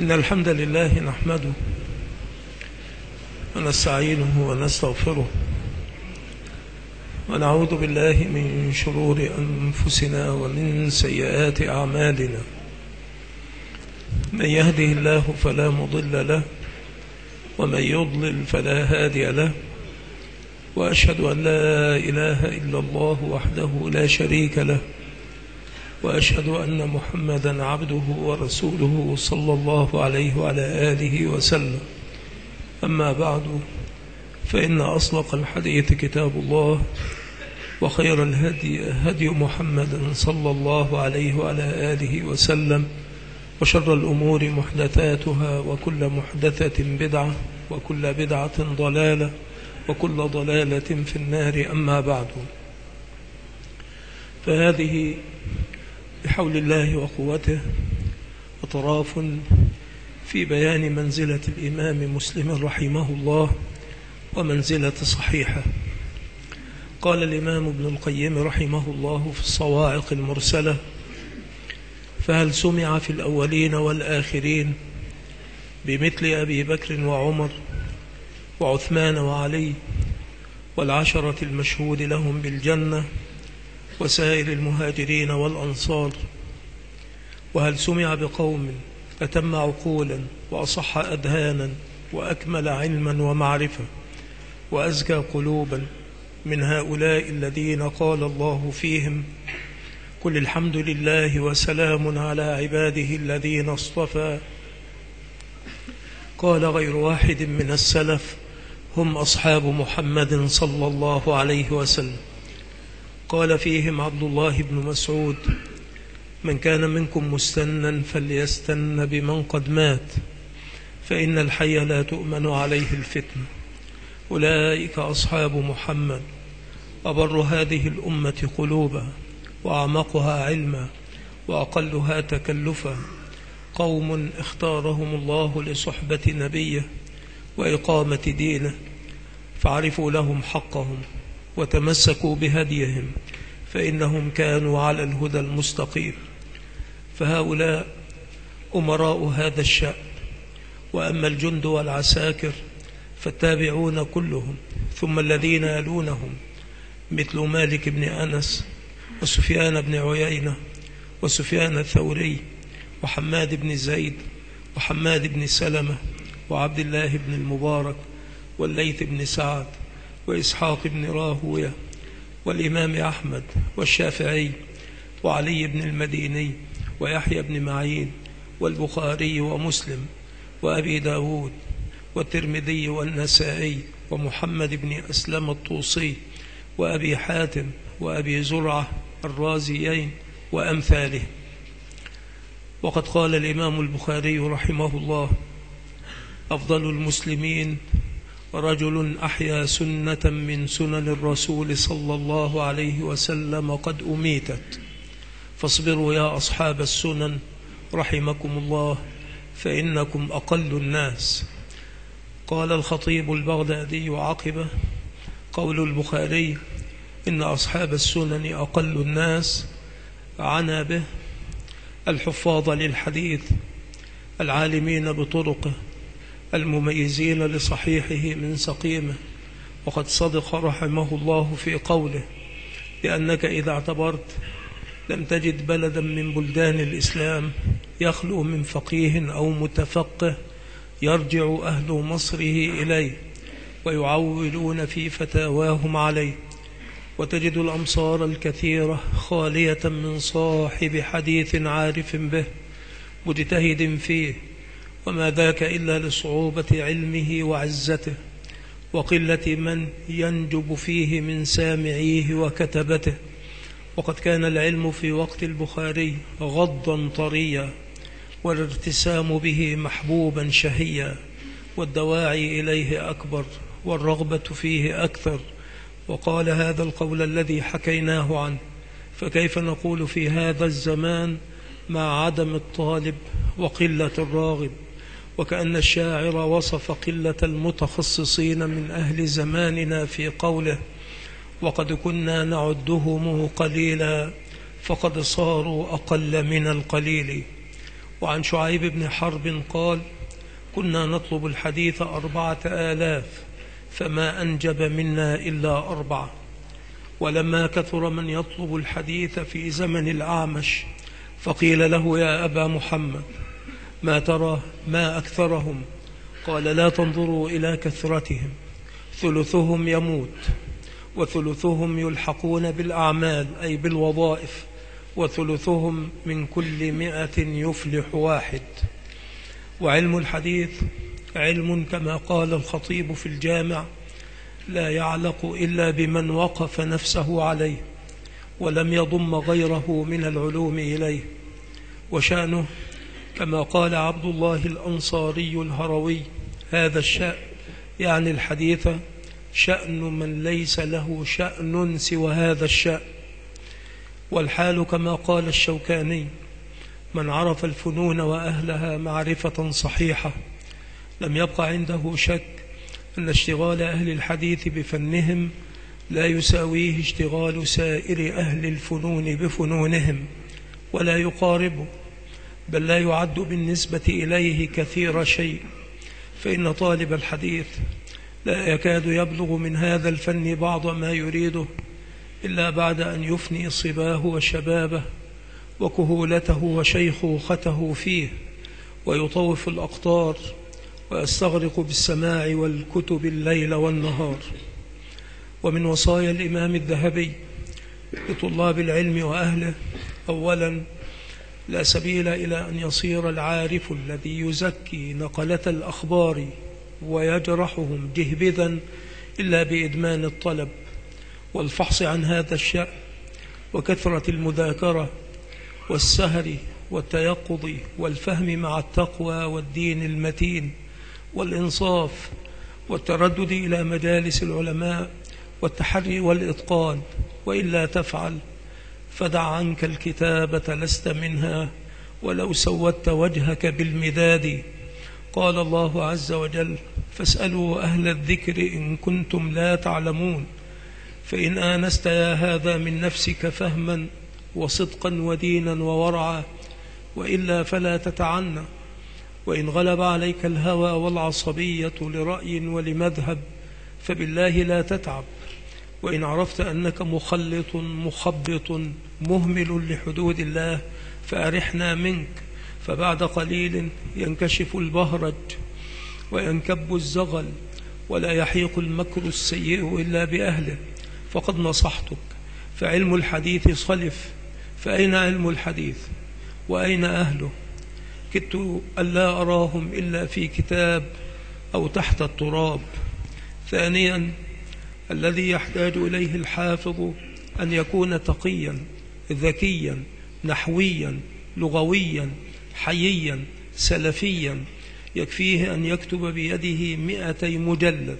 إن الحمد لله نحمده ونستعينه ونستغفره ونعوذ بالله من شرور أنفسنا ومن سيئات أعمالنا. من يهده الله فلا مضل له ومن يضلل فلا هادي له، وأشهد أن لا إله إلا الله وحده لا شريك له، وأشهد أن محمدا عبده ورسوله صلى الله عليه وعلى آله وسلم. أما بعد، فإن أصدق الحديث كتاب الله، وخير الهدي هدي محمد صلى الله عليه وعلى آله وسلم، وشر الأمور محدثاتها، وكل محدثة بدعة، وكل بدعة ضلالة، وكل ضلالة في النار. أما بعد، فهذه بحول الله وقوته أطراف في بيان منزلة الإمام مسلم رحمه الله ومنزلة صحيحة. قال الإمام ابن القيم رحمه الله في الصواعق المرسلة: فهل سمع في الأولين والآخرين بمثل أبي بكر وعمر وعثمان وعلي والعشرة المشهود لهم بالجنة وسائر المهاجرين والأنصار؟ وهل سمع بقوم أتم عقولا وأصح أذهانا وأكمل علما ومعرفة وأزكى قلوبا من هؤلاء الذين قال الله فيهم: قل الحمد لله وسلام على عباده الذين اصطفى؟ قال غير واحد من السلف: هم أصحاب محمد صلى الله عليه وسلم. قال فيهم عبد الله بن مسعود: من كان منكم مستنا فليستن بمن قد مات، فإن الحي لا تؤمن عليه الفتنة. أولئك أصحاب محمد، أبر هذه الأمة قلوبا، وأعمقها علما، وأقلها تكلفا، قوم اختارهم الله لصحبة نبيه وإقامة دينه، فعرفوا لهم حقهم وتمسكوا بهديهم، فإنهم كانوا على الهدى المستقيم. فهؤلاء أمراء هذا الشأن. وأما الجند والعساكر فالتابعون كلهم، ثم الذين يلونهم، مثل مالك بن أنس وسفيان بن عيينة وسفيان الثوري وحماد بن زيد وحماد بن سلمة وعبد الله بن المبارك والليث بن سعد وإسحاق بن راهوية والإمام أحمد والشافعي وعلي بن المديني ويحيى بن معين والبخاري ومسلم وأبي داود والترمذي والنسائي ومحمد بن أسلم الطوسي وأبي حاتم وأبي زرعة الرازيين وأمثاله. وقد قال الإمام البخاري رحمه الله: أفضل المسلمين رجل أحيا سنة من سنن الرسول صلى الله عليه وسلم قد أميتت، فاصبروا يا أصحاب السنن رحمكم الله، فإنكم أقل الناس. قال الخطيب البغدادي عقبه: قول البخاري إن أصحاب السنن أقل الناس عنا به الحفاظ للحديث العالمين بطرقه المميزين لصحيحه من سقيمه. وقد صدق رحمه الله في قوله: لأنك إذا اعتبرت لم تجد بلدا من بلدان الإسلام يخلو من فقيه أو متفقه يرجع أهل مصره إليه ويعولون في فتاواهم عليه، وتجد الأمصار الكثيرة خالية من صاحب حديث عارف به مجتهد فيه، وما ذاك إلا لصعوبة علمه وعزته وقلة من ينجب فيه من سامعيه وكتبته. وقد كان العلم في وقت البخاري غضا طريا، والارتسام به محبوبا شهيا، والدواعي إليه أكبر، والرغبة فيه أكثر. وقال هذا القول الذي حكيناه عنه: فكيف نقول في هذا الزمان مع عدم الطالب وقلة الراغب؟ وكأن الشاعر وصف قلة المتخصصين من أهل زماننا في قوله: وقد كنا نعدهم قليلا فقد صاروا أقل من القليل. وعن شعيب بن حرب قال: كنا نطلب الحديث 4000 فما أنجب منا إلا 4. ولما كثر من يطلب الحديث في زمن الأعمش فقيل له: يا أبا محمد، ما ترى ما أكثرهم؟ قال: لا تنظروا إلى كثرتهم، ثلثهم يموت وثلثهم يلحقون بالأعمال أي بالوظائف، وثلثهم من كل 100 يفلح 1. وعلم الحديث علم كما قال الخطيب في الجامع: لا يعلق إلا بمن وقف نفسه عليه ولم يضم غيره من العلوم إليه. وشأنه كما قال عبد الله الأنصاري الهروي: هذا الشأن يعني الحديث شأن من ليس له شأن سوى هذا الشأن. والحال كما قال الشوكاني: من عرف الفنون وأهلها معرفة صحيحة لم يبق عنده شك أن اشتغال أهل الحديث بفنهم لا يساويه اشتغال سائر أهل الفنون بفنونهم، ولا يقاربه، بل لا يعد بالنسبة إليه كثير شيء. فإن طالب الحديث لا يكاد يبلغ من هذا الفن بعض ما يريده إلا بعد أن يفني صباه وشبابه وكهولته وشيخوخته فيه، ويطوف الأقطار ويستغرق بالسماع والكتب الليل والنهار. ومن وصايا الإمام الذهبي لطلاب العلم وأهله: أولا، لا سبيل إلى أن يصير العارف الذي يزكي نقلة الأخبار ويجرحهم جهبذا إلا بإدمان الطلب والفحص عن هذا الشأن وكثرة المذاكرة والسهر والتيقظ والفهم مع التقوى والدين المتين والإنصاف والتردد إلى مجالس العلماء والتحري والإتقان. وإلا تفعل فدع عنك الكتابة لست منها ولو سودت وجهك بالمداد. قال الله عز وجل: فاسألوا أهل الذكر إن كنتم لا تعلمون. فإن آنست يا هذا من نفسك فهما وصدقا ودينا وورعا، وإلا فلا تتعنى. وإن غلب عليك الهوى والعصبية لرأي ولمذهب فبالله لا تتعب. وإن عرفت أنك مخلط مخبط مهمل لحدود الله فأرحنا منك، فبعد قليل ينكشف البهرج وينكب الزغل ولا يحيق المكر السيء إلا بأهله. فقد نصحتك، فعلم الحديث صلف، فأين علم الحديث وأين أهله؟ كدت ألا أراهم إلا في كتاب أو تحت التراب. ثانيا، الذي يحتاج إليه الحافظ أن يكون تقيا ذكيا نحويا لغويا حييا سلفيا، يكفيه أن يكتب بيده 200 مجلد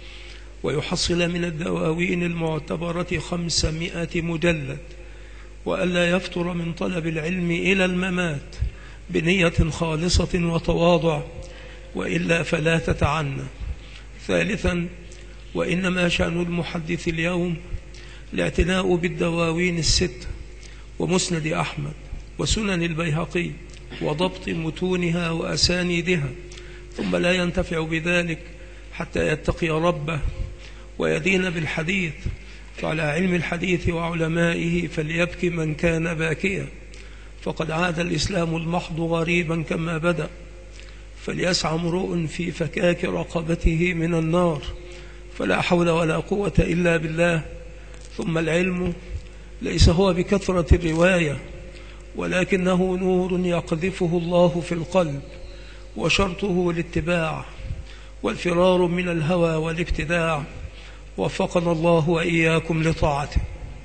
ويحصل من الدواوين المعتبرة 500 مجلد، وألا يفتر من طلب العلم إلى الممات بنية خالصة وتواضع، وإلا فلا تتعنى. ثالثا، وإنما شأن المحدث اليوم الاعتناء بالدواوين 6 ومسند أحمد وسنن البيهقي وضبط متونها وأسانيدها، ثم لا ينتفع بذلك حتى يتقي ربه ويدين بالحديث. فعلى علم الحديث وعلمائه فليبكي من كان باكيا، فقد عاد الإسلام المحض غريبا كما بدأ. فليسعى امرؤ في فكاك رقبته من النار، فلا حول ولا قوة إلا بالله. ثم العلم ليس هو بكثرة الرواية، ولكنه نور يقذفه الله في القلب، وشرطه الاتباع والفرار من الهوى والابتداع. وفقنا الله وإياكم لطاعته.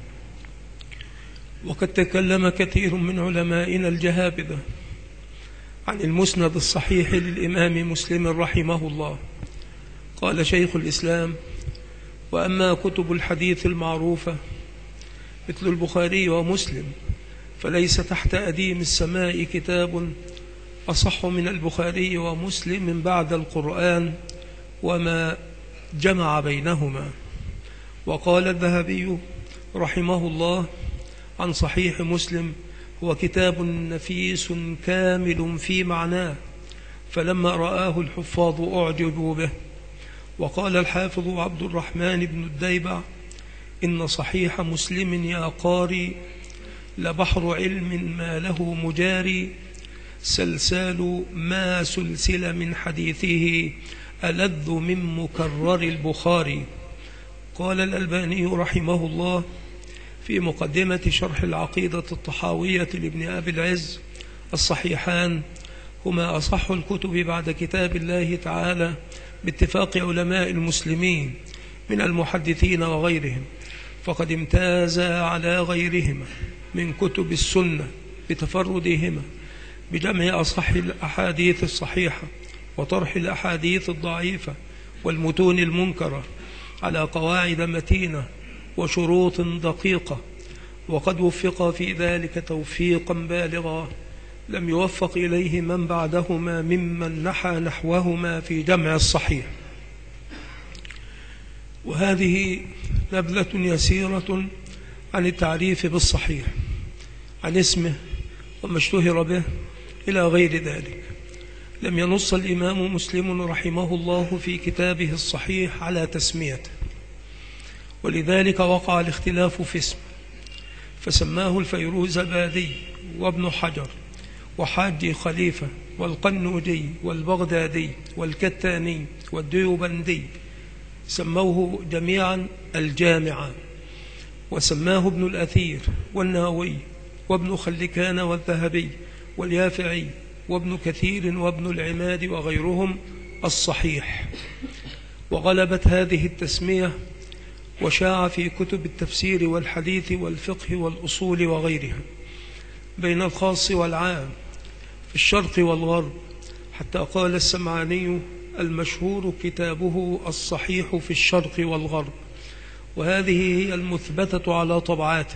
وقد تكلم كثير من علمائنا الجهابذة عن المسند الصحيح للإمام مسلم رحمه الله. قال شيخ الإسلام: وأما كتب الحديث المعروفة مثل البخاري ومسلم فليس تحت أديم السماء كتاب أصح من البخاري ومسلم بعد القرآن وما جمع بينهما. وقال الذهبي رحمه الله عن صحيح مسلم: هو كتاب نفيس كامل في معناه، فلما رآه الحفاظ أعجبوا به. وقال الحافظ عبد الرحمن بن الديبع: إن صحيح مسلم يا قاري لبحر علم ما له مجاري، سلسال ما سلسل من حديثه ألذ من مكرر البخاري. قال الألباني رحمه الله في مقدمة شرح العقيدة الطحاوية لابن أبي العز: الصحيحان هما أصح الكتب بعد كتاب الله تعالى باتفاق علماء المسلمين من المحدثين وغيرهم، فقد امتازا على غيرهما من كتب السنة بتفردهما بجمع أصح الأحاديث الصحيحة وطرح الأحاديث الضعيفة والمتون المنكرة على قواعد متينة وشروط دقيقة، وقد وفق في ذلك توفيقا بالغا لم يوفق إليه من بعدهما ممن نحى نحوهما في جمع الصحيح. وهذه نبذة يسيرة عن التعريف بالصحيح، عن اسمه وما اشتهر به إلى غير ذلك. لم ينص الإمام مسلم رحمه الله في كتابه الصحيح على تسميته، ولذلك وقع الاختلاف في اسمه، فسماه الفيروزبادي وابن حجر وحاجي خليفة والقنوجي والبغدادي والكتاني والديوبندي، سموه جميعا الجامع. وسماه ابن الأثير والناوي وابن خلكان والذهبي واليافعي وابن كثير وابن العماد وغيرهم الصحيح. وغلبت هذه التسمية وشاع في كتب التفسير والحديث والفقه والأصول وغيرها بين الخاص والعام في الشرق والغرب، حتى قال السمعاني: المشهور كتابه الصحيح في الشرق والغرب. وهذه هي المثبتة على طبعاته.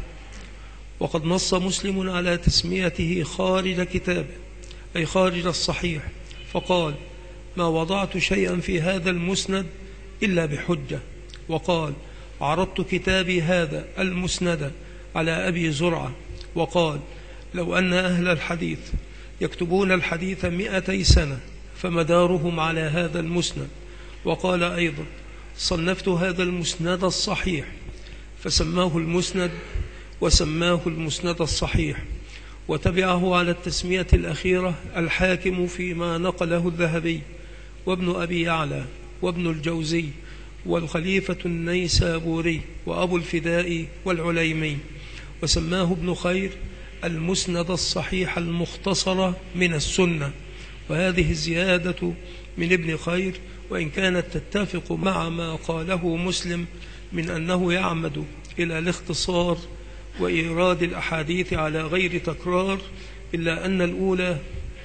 وقد نص مسلم على تسميته خارج كتابه، أي خارج الصحيح، فقال: ما وضعت شيئا في هذا المسند إلا بحجة. وقال: عرضت كتابي هذا المسند على أبي زرعة. وقال: لو أن أهل الحديث يكتبون الحديث 200 سنة فمدارهم على هذا المسند. وقال أيضا: صنفت هذا المسند الصحيح، فسماه المسند وسماه المسند الصحيح. وتبعه على التسمية الأخيرة الحاكم فيما نقله الذهبي وابن أبي يعلى وابن الجوزي والخليفة النيسابوري وأبو الفداء والعليمي، وسماه ابن خير المسند الصحيح المختصر من السنة. وهذه الزيادة من ابن خير، وإن كانت تتفق مع ما قاله مسلم من أنه يعمد إلى الاختصار وإيراد الأحاديث على غير تكرار، إلا أن الأولى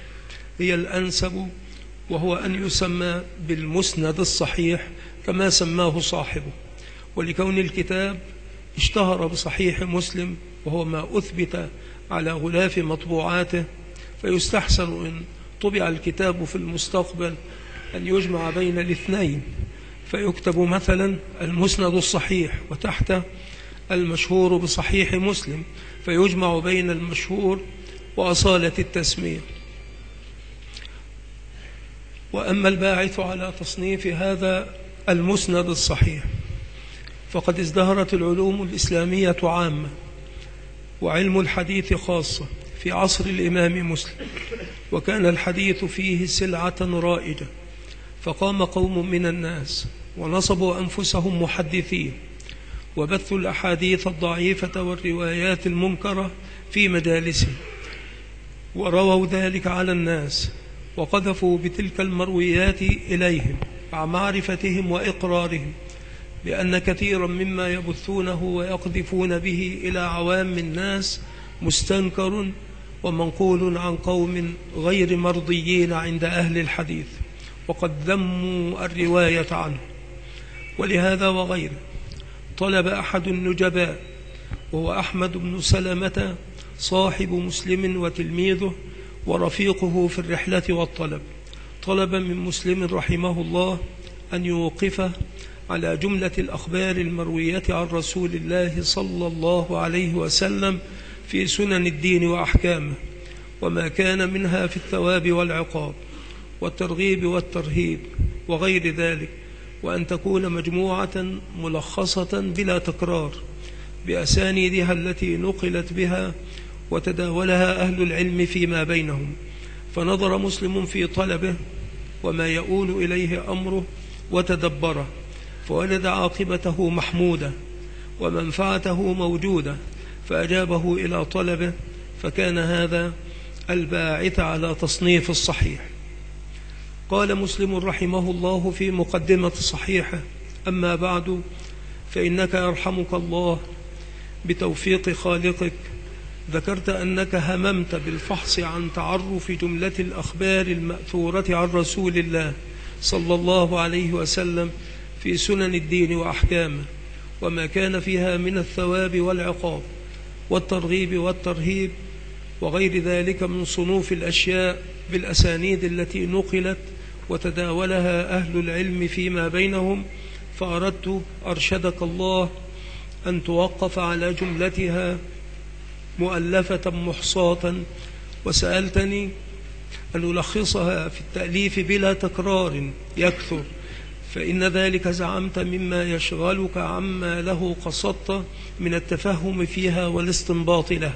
هي الأنسب، وهو أن يسمى بالمسند الصحيح كما سماه صاحبه. ولكون الكتاب اشتهر بصحيح مسلم وهو ما أثبت على غلاف مطبوعاته، فيستحسن إن طبع الكتاب في المستقبل أن يجمع بين الاثنين، فيكتب مثلا المسند الصحيح وتحته المشهور بصحيح مسلم، فيجمع بين المشهور وأصالة التسمية. وأما الباعث على تصنيف هذا المسند الصحيح فقد ازدهرت العلوم الإسلامية عامة وعلم الحديث خاصة في عصر الإمام مسلم، وكان الحديث فيه سلعة رائجة، فقام قوم من الناس ونصبوا أنفسهم محدثين، وبثوا الأحاديث الضعيفة والروايات المنكرة في مجالسهم، ورووا ذلك على الناس، وقذفوا بتلك المرويات إليهم مع معرفتهم وإقرارهم بأن كثيرا مما يبثونه ويقذفون به إلى عوام الناس مستنكر ومنقول عن قوم غير مرضيين عند أهل الحديث، وقد ذموا الرواية عنه. ولهذا وغيره طلب أحد النجباء وهو أحمد بن سلمة صاحب مسلم وتلميذه ورفيقه في الرحلة والطلب، طلب من مسلم رحمه الله أن يوقفه على جملة الأخبار المروية عن رسول الله صلى الله عليه وسلم في سنن الدين وأحكامه وما كان منها في الثواب والعقاب والترغيب والترهيب وغير ذلك، وأن تكون مجموعة ملخصة بلا تكرار بأسانيدها التي نقلت بها وتداولها أهل العلم فيما بينهم. فنظر مسلم في طلبه وما يؤول إليه أمره وتدبره، فوجد عاقبته محمودة ومنفعته موجودة، فأجابه إلى طلبه، فكان هذا الباعث على تصنيف الصحيح. قال مسلم رحمه الله في مقدمة صحيحه: أما بعد، فإنك يرحمك الله بتوفيق خالقك ذكرت أنك هممت بالفحص عن تعرف جملة الأخبار المأثورة عن رسول الله صلى الله عليه وسلم في سنن الدين وأحكامه وما كان فيها من الثواب والعقاب والترغيب والترهيب وغير ذلك من صنوف الأشياء بالأسانيد التي نقلت وتداولها أهل العلم فيما بينهم، فأردت أرشدك الله أن توقف على جملتها مؤلفة محصاة، وسألتني أن ألخصها في التأليف بلا تكرار يكثر، فإن ذلك زعمت مما يشغلك عما له قصدت من التفهم فيها والاستنباط له.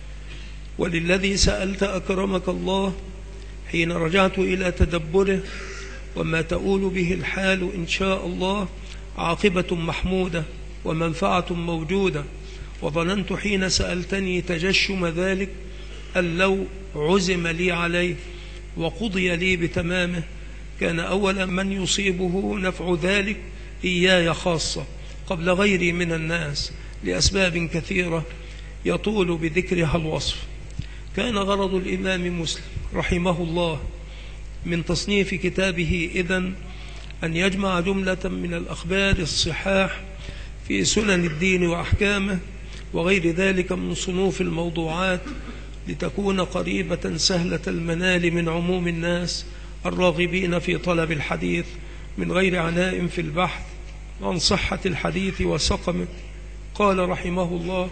وللذي سألت أكرمك الله حين رجعت إلى تدبره وما تؤول به الحال إن شاء الله عاقبة محمودة ومنفعة موجودة، وظننت حين سألتني تجشم ذلك أن لو عزم لي عليه وقضي لي بتمامه كان أول من يصيبه نفع ذلك إياي خاصة قبل غيري من الناس لأسباب كثيرة يطول بذكرها الوصف. كان غرض الإمام مسلم رحمه الله من تصنيف كتابه إذن أن يجمع جملة من الأخبار الصحاح في سنن الدين وأحكامه وغير ذلك من صنوف الموضوعات لتكون قريبة سهلة المنال من عموم الناس الراغبين في طلب الحديث من غير عناء في البحث عن صحة الحديث وسقمه. قال رحمه الله: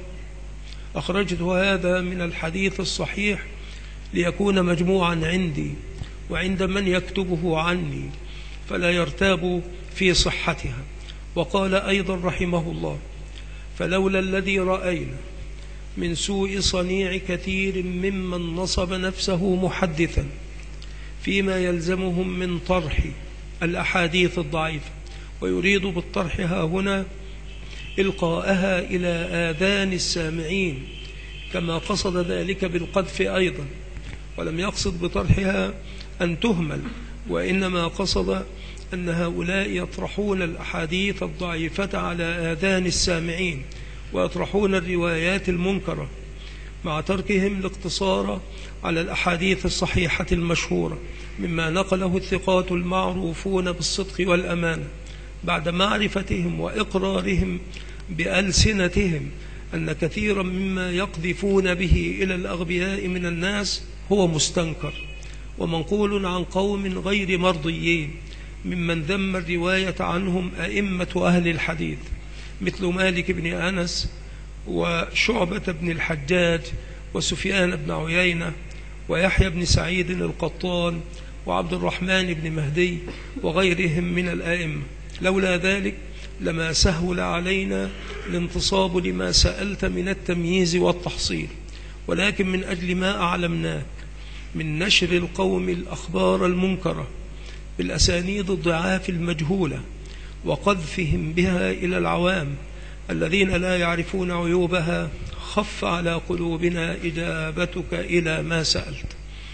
أخرجت هذا من الحديث الصحيح ليكون مجموعا عندي وعند من يكتبه عني فلا يرتاب في صحتها. وقال أيضا رحمه الله: فلولا الذي رأينا من سوء صنيع كثير ممن نصب نفسه محدثا فيما يلزمهم من طرح الأحاديث الضعيفة، ويريد بالطرح ها هنا إلقاءها إلى آذان السامعين كما قصد ذلك بالقذف أيضا، ولم يقصد بطرحها أن تهمل، وإنما قصد أن هؤلاء يطرحون الأحاديث الضعيفة على آذان السامعين ويطرحون الروايات المنكرة مع تركهم الاقتصار على الأحاديث الصحيحة المشهورة مما نقله الثقات المعروفون بالصدق والأمانة بعد معرفتهم وإقرارهم بألسنتهم أن كثيرا مما يقذفون به إلى الأغبياء من الناس هو مستنكر ومنقول عن قوم غير مرضيين ممن ذم الرواية عنهم أئمة أهل الحديث مثل مالك بن أنس وشعبة بن الحجاج وسفيان بن عيينة ويحيى بن سعيد القطان وعبد الرحمن بن مهدي وغيرهم من الآئمة. لولا ذلك لما سهل علينا الانتصاب لما سألت من التمييز والتحصيل، ولكن من أجل ما أعلمناه من نشر القوم الأخبار المنكرة بالأسانيد الضعاف المجهولة وقذفهم بها إلى العوام الذين لا يعرفون عيوبها، خف على قلوبنا إجابتك إلى ما سألت.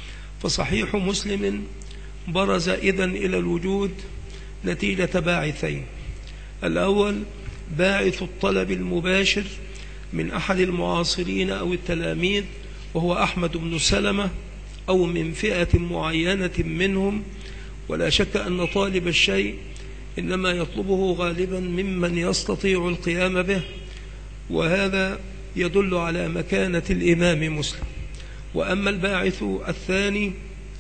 فصحيح مسلم برز إذن إلى الوجود نتيجة باعثين: الأول باعث الطلب المباشر من أحد المعاصرين أو التلاميذ وهو أحمد بن سلمة أو من فئة معينة منهم، ولا شك أن طالب الشيء إنما يطلبه غالبا ممن يستطيع القيام به، وهذا يدل على مكانة الإمام مسلم. وأما الباعث الثاني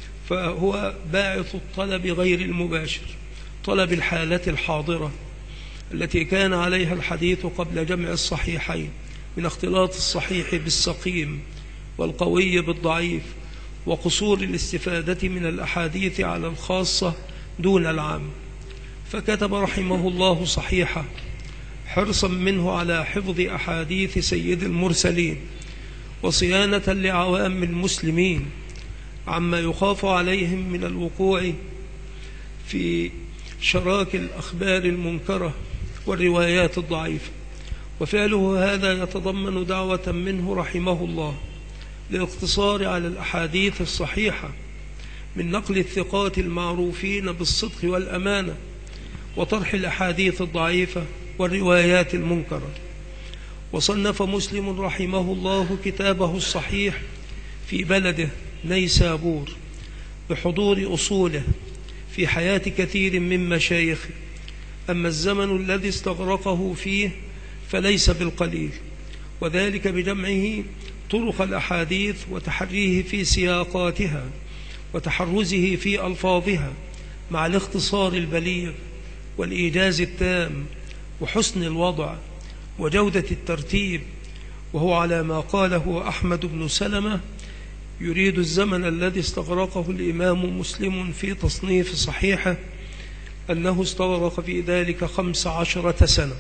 فهو باعث الطلب غير المباشر، طلب الحالة الحاضرة التي كان عليها الحديث قبل جمع الصحيحين من اختلاط الصحيح بالسقيم والقوي بالضعيف، وقصور الاستفادة من الأحاديث على الخاصة دون العام. فكتب رحمه الله صحيحة حرصا منه على حفظ أحاديث سيد المرسلين، وصيانة لعوام المسلمين عما يخاف عليهم من الوقوع في شراك الأخبار المنكرة والروايات الضعيفة. وفعله هذا يتضمن دعوة منه رحمه الله للاقتصار على الأحاديث الصحيحة من نقل الثقات المعروفين بالصدق والأمانة، وطرح الأحاديث الضعيفة والروايات المنكرة. وصنف مسلم رحمه الله كتابه الصحيح في بلده نيسابور بحضور أصوله في حياة كثير من مشايخه. أما الزمن الذي استغرقه فيه فليس بالقليل، وذلك بجمعه طرق الأحاديث وتحريه في سياقاتها وتحرزه في ألفاظها مع الاختصار البليغ والإيجاز التام وحسن الوضع وجودة الترتيب. وهو على ما قاله أحمد بن سلمة يريد الزمن الذي استغرقه الإمام مسلم في تصنيف صحيحه أنه استغرق في ذلك 15 سنة.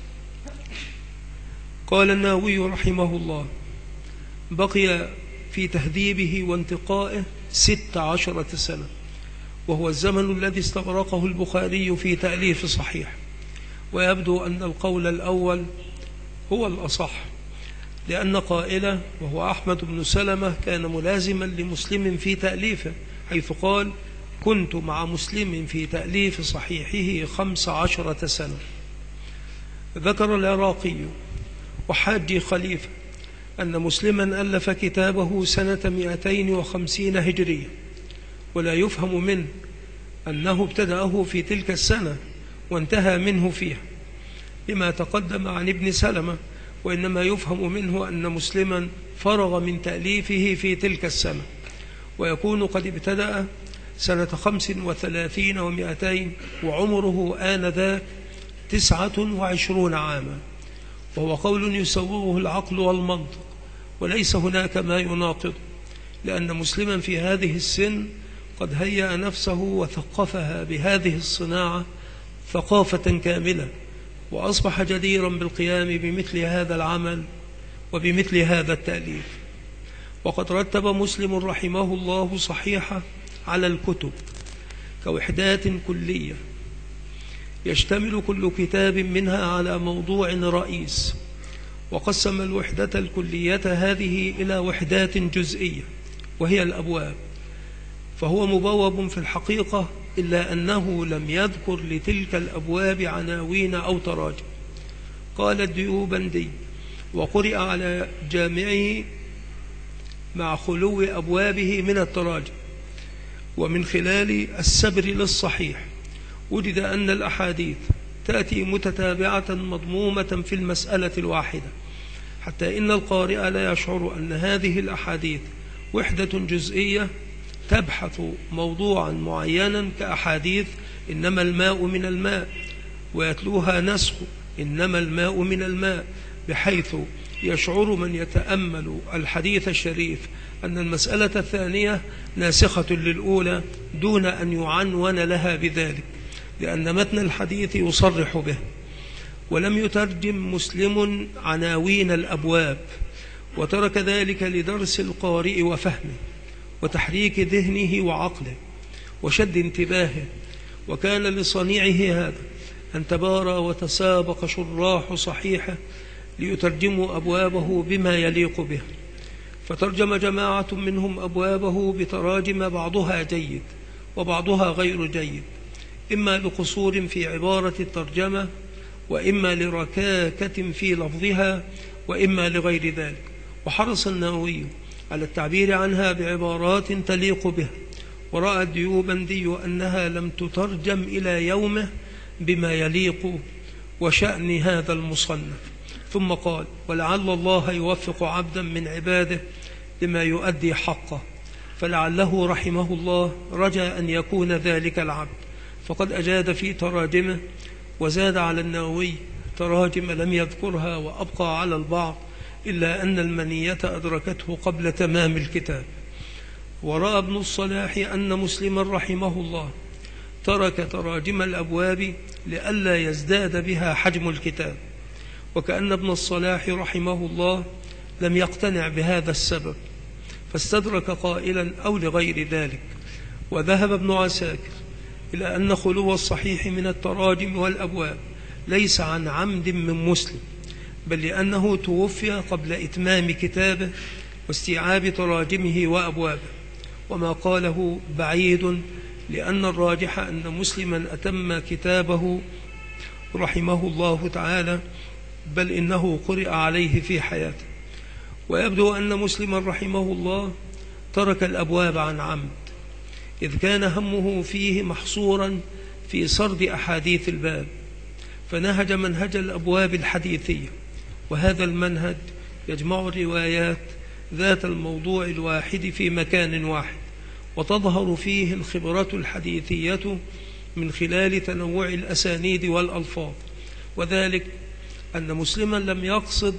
قال النووي رحمه الله: بقي في تهذيبه وانتقائه 16 سنة، وهو الزمن الذي استغرقه البخاري في تأليف صحيح. ويبدو أن القول الأول هو الأصح، لأن قائله وهو أحمد بن سلمة كان ملازما لمسلم في تأليفه، حيث قال: كنت مع مسلم في تأليف صحيحه 15 سنة. ذكر العراقي وحاجي خليفة أن مسلما ألف كتابه سنة 250 هجرية، ولا يفهم منه أنه ابتدأه في تلك السنة وانتهى منه فيها لما تقدم عن ابن سلمة، وإنما يفهم منه أن مسلما فرغ من تأليفه في تلك السنة، ويكون قد ابتدأ سنة 35 و200، وعمره آنذاك 29 عاما، وهو قول يسوغه العقل والمنطق، وليس هناك ما يناقض، لأن مسلما في هذه السن قد هيأ نفسه وثقفها بهذه الصناعة ثقافة كاملة، وأصبح جديرا بالقيام بمثل هذا العمل وبمثل هذا التأليف. وقد رتب مسلم رحمه الله صحيحة على الكتب كوحدات كلية، يشتمل كل كتاب منها على موضوع رئيس، وقسم الوحدة الكلية هذه إلى وحدات جزئية وهي الأبواب، فهو مبوب في الحقيقة، إلا أنه لم يذكر لتلك الأبواب عناوين أو تراجم. قال الديوبندي: وقرئ على جامعه مع خلو أبوابه من التراجم. ومن خلال السبر للصحيح وجد أن الأحاديث تأتي متتابعة مضمومة في المسألة الواحدة، حتى إن القارئ لا يشعر أن هذه الأحاديث وحدة جزئية تبحث موضوعا معينا كأحاديث إنما الماء من الماء، ويتلوها نسخ إنما الماء من الماء، بحيث يشعر من يتأمل الحديث الشريف أن المسألة الثانية ناسخة للأولى دون أن يعنون لها بذلك، لأن متن الحديث يصرح به. ولم يترجم مسلم عناوين الأبواب، وترك ذلك لدرس القارئ وفهمه وتحريك ذهنه وعقله وشد انتباهه. وكان لصنيعه هذا أن تبارى وتسابق شراح صحيحه ليترجموا أبوابه بما يليق به، فترجم جماعة منهم أبوابه بتراجم بعضها جيد وبعضها غير جيد، إما لقصور في عبارة الترجمة، وإما لركاكة في لفظها، وإما لغير ذلك. وحرص النووي على التعبير عنها بعبارات تليق به، ورأى الديوبندي أنها لم تترجم إلى يومه بما يليق وشأن هذا المصنف. ثم قال: ولعل الله يوفق عبدا من عباده لما يؤدي حقه، فلعله رحمه الله رجا أن يكون ذلك العبد، فقد أجاد في تراجمه، وزاد على النووي تراجم لم يذكرها وأبقى على البعض إلا أن المنية أدركته قبل تمام الكتاب. ورأى ابن الصلاح أن مسلما رحمه الله ترك تراجم الأبواب لئلا يزداد بها حجم الكتاب، وكأن ابن الصلاح رحمه الله لم يقتنع بهذا السبب فاستدرك قائلا أو لغير ذلك. وذهب ابن عساكر إلى أن خلو الصحيح من التراجم والأبواب ليس عن عمد من مسلم، بل لأنه توفي قبل إتمام كتابه واستيعاب تراجمه وأبوابه. وما قاله بعيد، لأن الراجح أن مسلما أتم كتابه رحمه الله تعالى، بل إنه قرئ عليه في حياته. ويبدو أن مسلما رحمه الله ترك الأبواب عن عمد، إذ كان همه فيه محصورا في سرد أحاديث الباب، فنهج منهج الأبواب الحديثية، وهذا المنهج يجمع الروايات ذات الموضوع الواحد في مكان واحد، وتظهر فيه الخبرة الحديثية من خلال تنوع الأسانيد والألفاظ. وذلك أن مسلما لم يقصد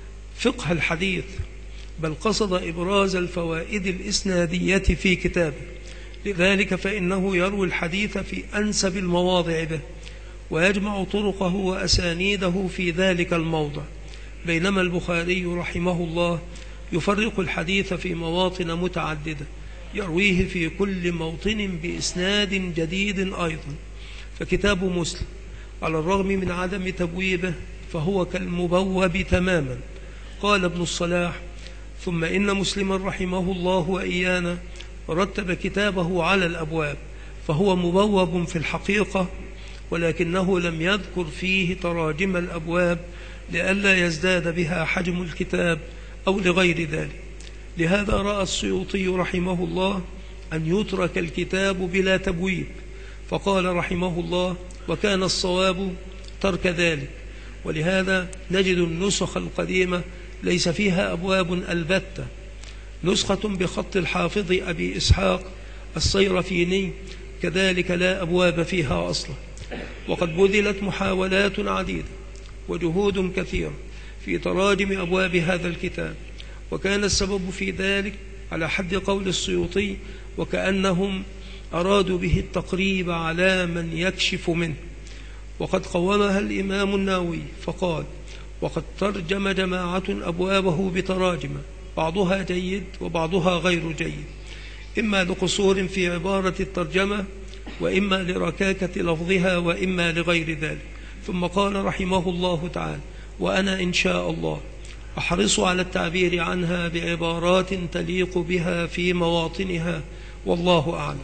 فقه الحديث، بل قصد إبراز الفوائد الإسنادية في كتابه، لذلك فإنه يروي الحديث في أنسب المواضع به، ويجمع طرقه وأسانيده في ذلك الموضع، بينما البخاري رحمه الله يفرق الحديث في مواطن متعددة يرويه في كل موطن بإسناد جديد أيضا. فكتاب مسلم على الرغم من عدم تبويبه فهو كالمبوب تماما. قال ابن الصلاح: ثم إن مسلما رحمه الله وإيانا رتب كتابه على الأبواب، فهو مبوب في الحقيقة، ولكنه لم يذكر فيه تراجم الأبواب لئلا يزداد بها حجم الكتاب أو لغير ذلك. لهذا رأى السيوطي رحمه الله أن يترك الكتاب بلا تبويب، فقال رحمه الله: وكان الصواب ترك ذلك. ولهذا نجد النسخ القديمة ليس فيها أبواب البتة. نسخة بخط الحافظ أبي إسحاق الصيرفيني كذلك لا أبواب فيها أصلا. وقد بذلت محاولات عديدة وجهود كثيرة في تراجم أبواب هذا الكتاب، وكان السبب في ذلك على حد قول السيوطي وكأنهم أرادوا به التقريب على من يكشف منه. وقد قومها الإمام النووي فقال: وقد ترجم جماعة أبوابه بتراجم بعضها جيد وبعضها غير جيد، إما لقصور في عبارة الترجمة، وإما لركاكة لفظها، وإما لغير ذلك. ثم قال رحمه الله تعالى: وأنا إن شاء الله أحرص على التعبير عنها بعبارات تليق بها في مواطنها، والله أعلم.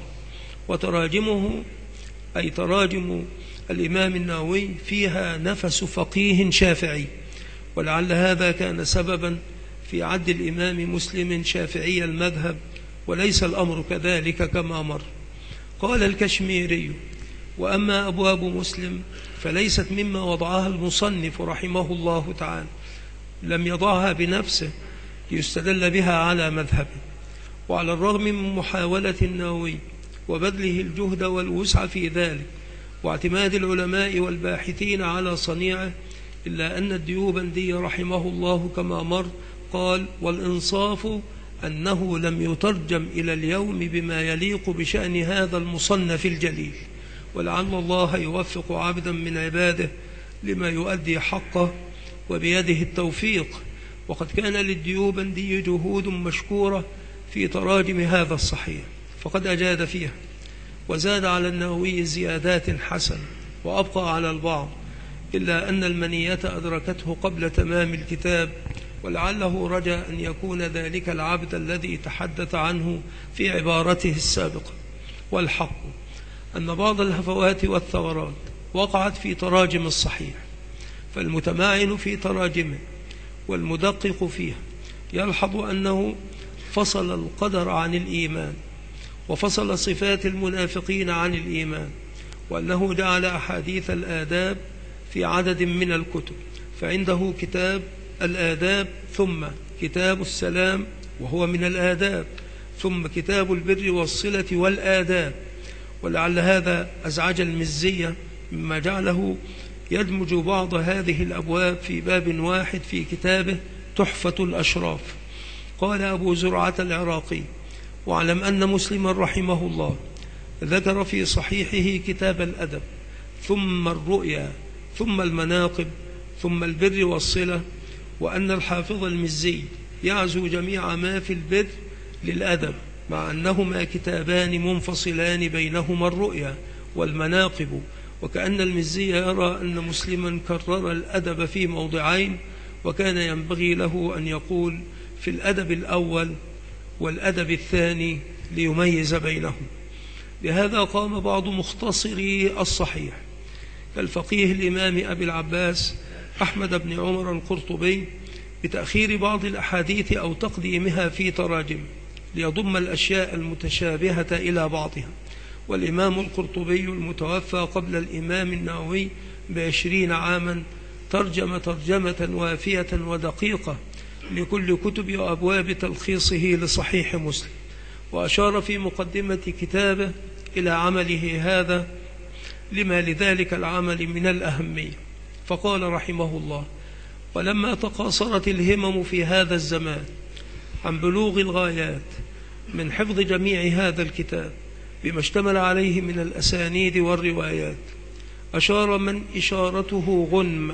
وتراجمه أي تراجم الإمام النووي فيها نفس فقيه شافعي، ولعل هذا كان سببا في عد الإمام مسلم شافعي المذهب، وليس الأمر كذلك كما مر. قال الكشميري: وأما أبواب مسلم فليست مما وضعها المصنف رحمه الله تعالى، لم يضعها بنفسه ليستدل بها على مذهبه. وعلى الرغم من محاولة النووي وبذله الجهد والوسع في ذلك واعتماد العلماء والباحثين على صنيعه، إلا أن الديوبندي رحمه الله كما مر قال: والإنصاف أنه لم يترجم إلى اليوم بما يليق بشأن هذا المصنف الجليل، ولعل الله يوفق عبدا من عباده لما يؤدي حقه وبيده التوفيق. وقد كان للديوبندي جهود مشكورة في تراجم هذا الصحيح، فقد أجاد فيها وزاد على النووي زيادات حسنة وأبقى على البعض، إلا أن المنية أدركته قبل تمام الكتاب، ولعله رجى أن يكون ذلك العبد الذي تحدث عنه في عبارته السابقة. والحق أن بعض الهفوات والثغرات وقعت في تراجم الصحيح، فالمتمعن في تراجمه والمدقق فيها يلحظ أنه فصل القدر عن الإيمان، وفصل صفات المنافقين عن الإيمان، وأنه جعل أحاديث الآداب في عدد من الكتب، فعنده كتاب الآداب، ثم كتاب السلام وهو من الآداب، ثم كتاب البر والصلة والآداب. ولعل هذا أزعج المزية مما جعله يدمج بعض هذه الأبواب في باب واحد في كتابه تحفة الأشراف. قال أبو زرعة العراقي: واعلم أن مسلما رحمه الله ذكر في صحيحه كتاب الأدب، ثم الرؤيا، ثم المناقب، ثم البر والصلة، وأن الحافظ المزي يعزو جميع ما في البر للأدب، مع أنهما كتابان منفصلان بينهما الرؤيا والمناقب، وكأن المزي يرى أن مسلما كرر الأدب في موضعين، وكان ينبغي له أن يقول في الأدب الأول والأدب الثاني ليميز بينهم. لهذا قام بعض مختصري الصحيح كالفقيه الإمام أبي العباس أحمد بن عمر القرطبي بتأخير بعض الأحاديث أو تقديمها في تراجم ليضم الأشياء المتشابهة إلى بعضها. والإمام القرطبي المتوفى قبل الإمام النووي ب20 عاما ترجم ترجمة وافية ودقيقة لكل كتب وأبواب تلخيصه لصحيح مسلم، وأشار في مقدمة كتابه إلى عمله هذا لما لذلك العمل من الأهمية، فقال رحمه الله: ولما تقاصرت الهمم في هذا الزمان عن بلوغ الغايات من حفظ جميع هذا الكتاب بما اشتمل عليه من الأسانيد والروايات، أشار من إشارته غنم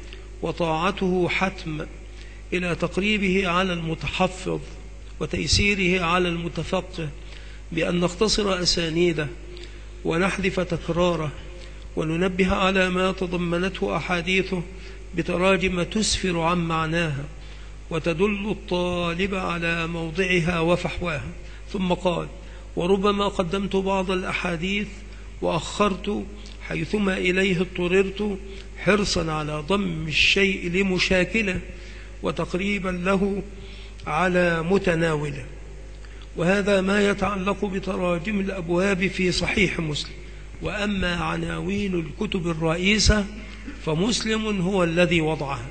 وطاعته حتم إلى تقريبه على المتحفظ وتيسيره على المتفقه بأن نختصر أسانيده ونحذف تكراره وننبه على ما تضمنته أحاديثه بتراجم تسفر عن معناها وتدل الطالب على موضعها وفحواها. ثم قال: وربما قدمت بعض الأحاديث وأخرت حيثما إليه اضطررت، حرصا على ضم الشيء لمشاكله وتقريبا له على متناوله. وهذا ما يتعلق بتراجم الأبواب في صحيح مسلم. وأما عناوين الكتب الرئيسة فمسلم هو الذي وضعها.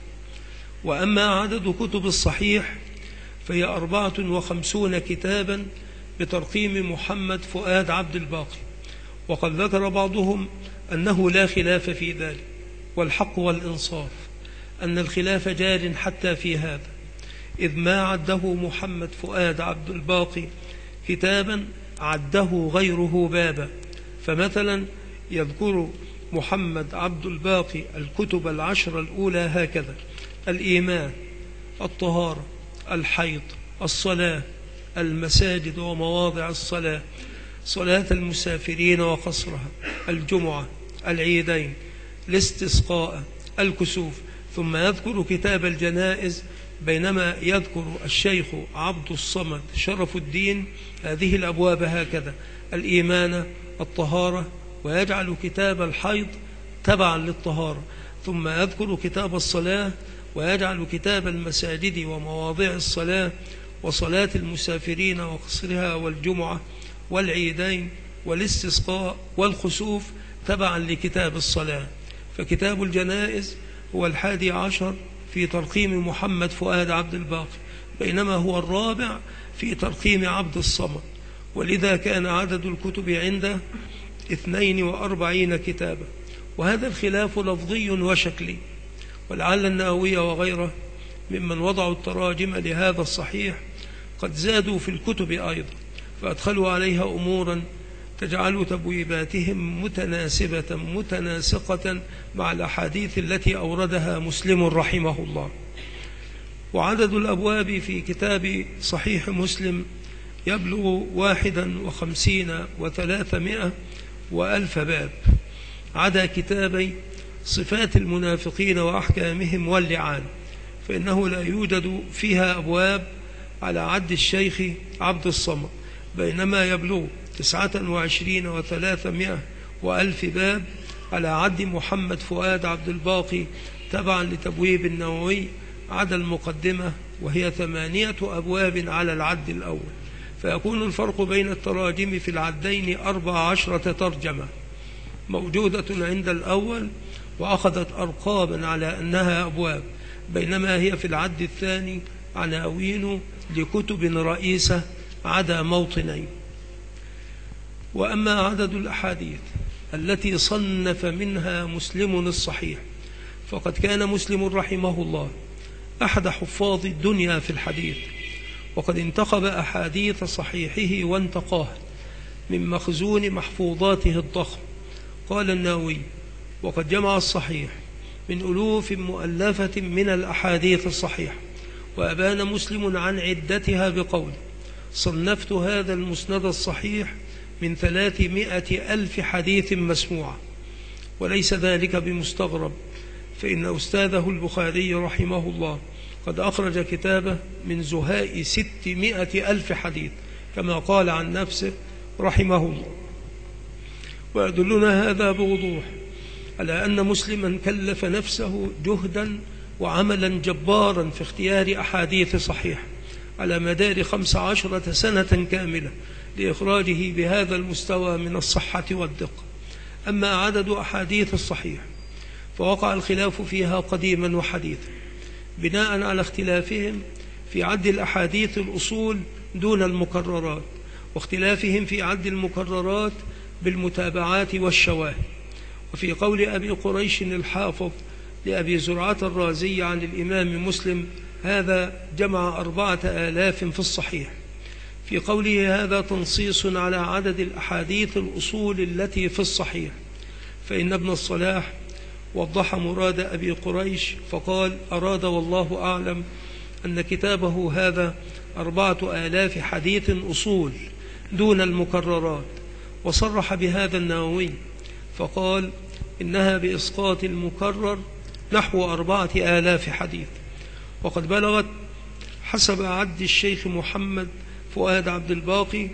وأما عدد كتب الصحيح فهي 54 كتابا بترقيم محمد فؤاد عبد الباقي، وقد ذكر بعضهم أنه لا خلاف في ذلك، والحق والإنصاف أن الخلاف جار حتى في هذا، إذ ما عده محمد فؤاد عبد الباقي كتابا عده غيره بابا. فمثلا يذكر محمد عبد الباقي الكتب 10 الأولى هكذا: الإيمان، الطهارة، الحيض، الصلاة، المساجد ومواضع الصلاة، صلاة المسافرين وقصرها، الجمعة، العيدين، الاستسقاء، الكسوف. ثم يذكر كتاب الجنائز، بينما يذكر الشيخ عبد الصمد شرف الدين هذه الأبواب هكذا: الإيمان، الطهارة، ويجعل كتاب الحيض تبعا للطهارة. ثم يذكر كتاب الصلاة ويجعل كتاب المساجد ومواضع الصلاة وصلاة المسافرين وقصرها والجمعة والعيدين والاستسقاء والخسوف تبعا لكتاب الصلاة. فكتاب الجنائز هو 11 في ترقيم محمد فؤاد عبد الباقي، بينما هو 4 في ترقيم عبد الصمد، ولذا كان عدد الكتب عنده 42 كتابا. وهذا الخلاف لفظي وشكلي، ولعل النووي وغيره ممن وضعوا التراجم لهذا الصحيح قد زادوا في الكتب أيضا، فأدخلوا عليها أمورا تجعل تبويباتهم متناسبة متناسقة مع الأحاديث التي أوردها مسلم رحمه الله. وعدد الأبواب في كتاب صحيح مسلم يبلغ 51 و300 وألف باب، عدا كتابي صفات المنافقين وأحكامهم واللعان، فإنه لا يوجد فيها أبواب على عد الشيخ عبد الصمد، بينما يبلغ 29 و300 وألف باب على عد محمد فؤاد عبد الباقي تبعا لتبويب النووي، عدا المقدمة وهي 8 أبواب على العد الأول. فيكون الفرق بين التراجم في العدين 14 ترجمة موجودة عند الأول وأخذت أرقابا على أنها أبواب، بينما هي في العد الثاني عناوين لكتب رئيسة عدا موطنين. وأما عدد الأحاديث التي صنف منها مسلم الصحيح فقد كان مسلم رحمه الله أحد حفاظ الدنيا في الحديث، وقد انتخب أحاديث صحيحه وانتقاها من مخزون محفوظاته الضخم. قال النووي: وقد جمع الصحيح من ألوف مؤلفة من الأحاديث الصحيحة، وأبان مسلم عن عدتها بقول: صنفت هذا المسند الصحيح من 300,000 حديث مسموعة. وليس ذلك بمستغرب، فإن أستاذه البخاري رحمه الله قد أخرج كتابه من زهاء 600,000 حديث، كما قال عن نفسه رحمه الله. ويدلنا هذا بوضوح على أن مسلما كلف نفسه جهدا وعملا جبارا في اختيار أحاديث صحيحة على مدار 15 سنة كاملة لإخراجه بهذا المستوى من الصحة والدقة. أما عدد أحاديث الصحيح فوقع الخلاف فيها قديما وحديثا، بناء على اختلافهم في عد الأحاديث الأصول دون المكررات، واختلافهم في عد المكررات بالمتابعات والشواهد. وفي قول أبي قريش الحافظ لأبي زرعة الرازي عن الإمام مسلم: هذا جمع 4,000 في الصحيح. في قوله هذا تنصيص على عدد الأحاديث الأصول التي في الصحيح، فإن ابن الصلاح وضح مراد أبي قريش فقال: أراد والله أعلم أن كتابه هذا 4,000 حديث أصول دون المكررات. وصرح بهذا النووي فقال: إنها بإسقاط المكرر نحو 4,000 حديث. وقد بلغت حسب عد الشيخ محمد فؤاد عبد الباقي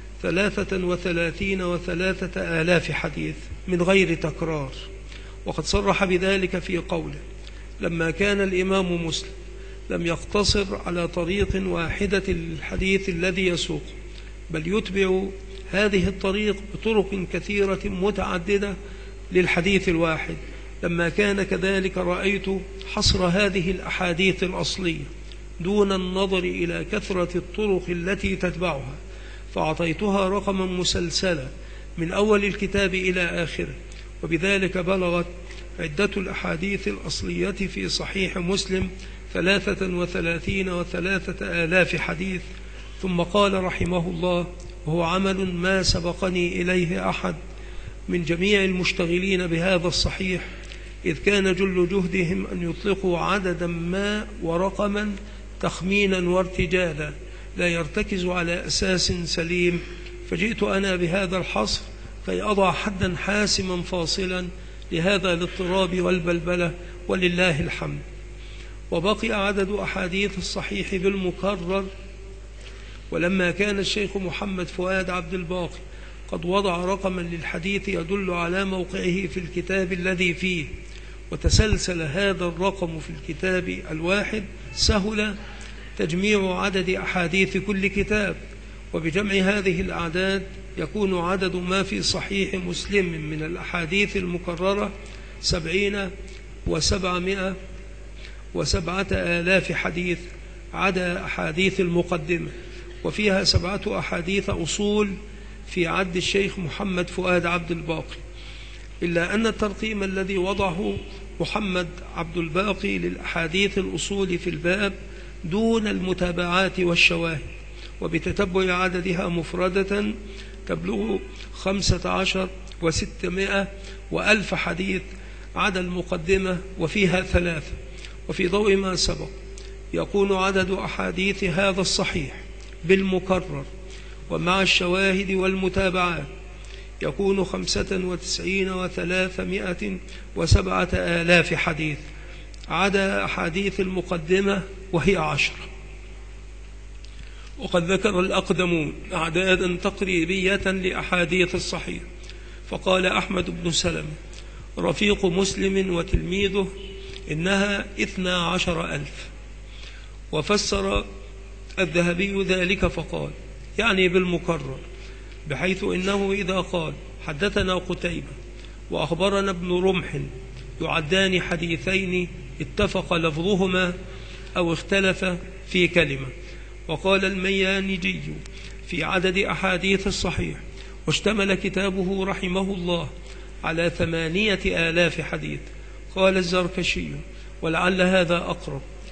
33,000 حديث من غير تكرار. وقد صرح بذلك في قوله: لما كان الإمام مسلم لم يقتصر على طريق واحدة للحديث الذي يسوق، بل يتبع هذه الطريق بطرق كثيرة متعددة للحديث الواحد. لما كان كذلك رأيت حصر هذه الأحاديث الأصلية دون النظر إلى كثرة الطرق التي تتبعها، فأعطيتها رقما مسلسلا من أول الكتاب إلى آخره. وبذلك بلغت عدة الأحاديث الأصلية في صحيح مسلم 33,000 حديث. ثم قال رحمه الله: وهو عمل ما سبقني إليه أحد من جميع المشتغلين بهذا الصحيح، إذ كان جل جهدهم أن يطلقوا عددا ما ورقما تخمينا وارتجالا لا يرتكز على أساس سليم، فجئت أنا بهذا الحصر كي أضع حدا حاسما فاصلا لهذا الاضطراب والبلبلة، ولله الحمد. وبقي عدد أحاديث الصحيح بالمكرر. ولما كان الشيخ محمد فؤاد عبد الباقي قد وضع رقما للحديث يدل على موقعه في الكتاب الذي فيه، وتسلسل هذا الرقم في الكتاب الواحد، سهل تجميع عدد أحاديث كل كتاب. وبجمع هذه الأعداد يكون عدد ما في صحيح مسلم من الأحاديث المكررة 70,707,000 حديث، عدا أحاديث المقدمة، وفيها 7 أحاديث أصول في عد الشيخ محمد فؤاد عبد الباقي. إلا أن الترقيم الذي وضعه محمد عبد الباقي للأحاديث الأصول في الباب دون المتابعات والشواهد، وبتتبع عددها مفردة تبلغ 15,600,000 حديث، عدا المقدمة وفيها 3. وفي ضوء ما سبق يكون عدد أحاديث هذا الصحيح بالمكرر ومع الشواهد والمتابعات يكون 95,307,000 حديث، عدا أحاديث المقدمة وهي 10. وقد ذكر الأقدمون أعدادا تقريبية لأحاديث الصحيح، فقال أحمد بن سلمة رفيق مسلم وتلميذه إنها 12,000. وفسر الذهبي ذلك فقال: يعني بالمكرر، بحيث إنه إذا قال حدثنا قتيبة وأخبرنا ابن رمح يعدان حديثين اتفق لفظهما أو اختلف في كلمة. وقال الميانجي في عدد أحاديث الصحيح، واشتمل كتابه رحمه الله على 8,000 حديث. قال الزركشي: ولعل هذا أقرب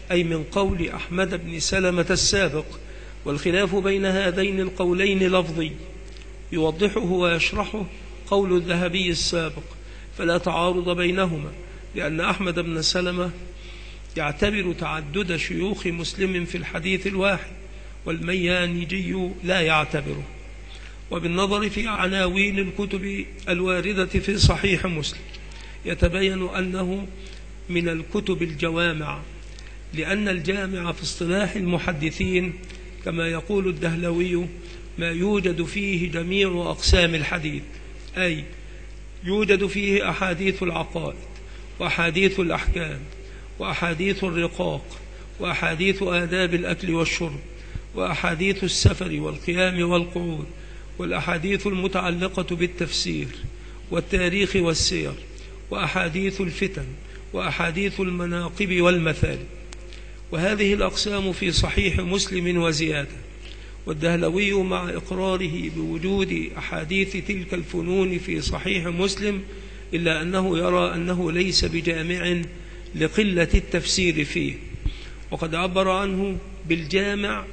أي من قول أحمد بن سلمة السابق، والخلاف بين هذين القولين لفظي يوضحه ويشرحه قول الذهبي السابق، فلا تعارض بينهما، لأن أحمد بن سلمة يعتبر تعدد شيوخ مسلم في الحديث الواحد، والميانجي لا يعتبره. وبالنظر في عناوين الكتب الواردة في صحيح مسلم يتبين أنه من الكتب الجوامع، لأن الجامع في اصطلاح المحدثين كما يقول الدهلوي ما يوجد فيه جميع أقسام الحديث، أي يوجد فيه أحاديث العقائد وأحاديث الأحكام وأحاديث الرقاق وأحاديث آداب الأكل والشرب وأحاديث السفر والقيام والقعود والأحاديث المتعلقة بالتفسير والتاريخ والسير وأحاديث الفتن وأحاديث المناقب والمثالب، وهذه الأقسام في صحيح مسلم وزيادة. والدهلوي مع إقراره بوجود أحاديث تلك الفنون في صحيح مسلم إلا أنه يرى أنه ليس بجامع لقلة التفسير فيه، وقد عبر عنه بالجامع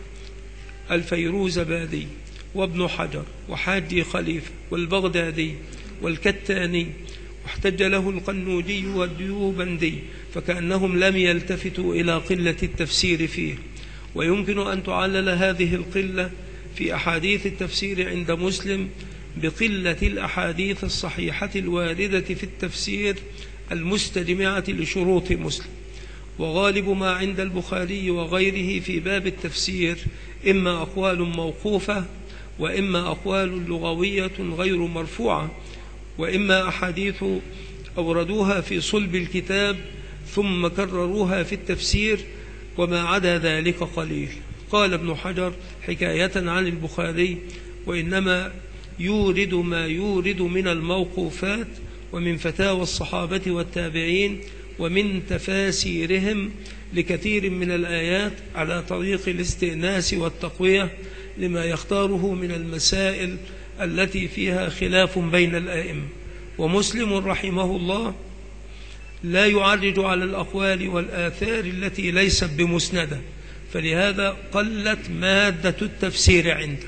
الفيروزبادي وابن حجر وحاجي خليفة والبغدادي والكتاني، واحتج له القنوجي والديوبندي، فكأنهم لم يلتفتوا إلى قلة التفسير فيه. ويمكن أن تعلل هذه القلة في أحاديث التفسير عند مسلم بقلة الأحاديث الصحيحة الواردة في التفسير المستجمعة لشروط مسلم. وغالب ما عند البخاري وغيره في باب التفسير إما أقوال موقوفة، وإما أقوال لغوية غير مرفوعة، وإما أحاديث أوردوها في صلب الكتاب ثم كرروها في التفسير، وما عدا ذلك قليل. قال ابن حجر حكاية عن البخاري: وإنما يورد ما يورد من الموقوفات ومن فتاوى الصحابة والتابعين ومن تفاسيرهم لكثير من الآيات على طريق الاستئناس والتقوية لما يختاره من المسائل التي فيها خلاف بين الآئمة. ومسلم رحمه الله لا يعرج على الأقوال والآثار التي ليست بمسندة، فلهذا قلت مادة التفسير عنده.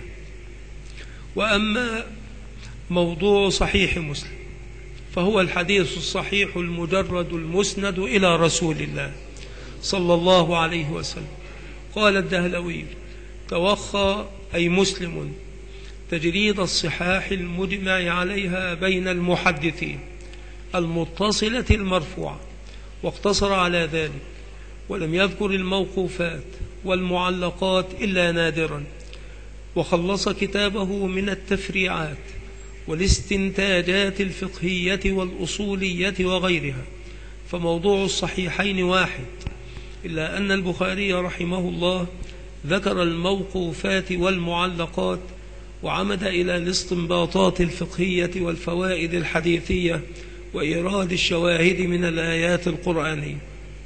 وأما موضوع صحيح مسلم فهو الحديث الصحيح المجرد المسند إلى رسول الله صلى الله عليه وسلم. قال الدهلوي: توخى أي مسلم تجريد الصحاح المجمع عليها بين المحدثين المتصلة المرفوعة، واقتصر على ذلك ولم يذكر الموقوفات والمعلقات إلا نادرا، وخلص كتابه من التفريعات والاستنتاجات الفقهية والأصولية وغيرها. فموضوع الصحيحين واحد، إلا أن البخاري رحمه الله ذكر الموقوفات والمعلقات وعمد إلى الاستنباطات الفقهية والفوائد الحديثية وإيراد الشواهد من الآيات القرآنية.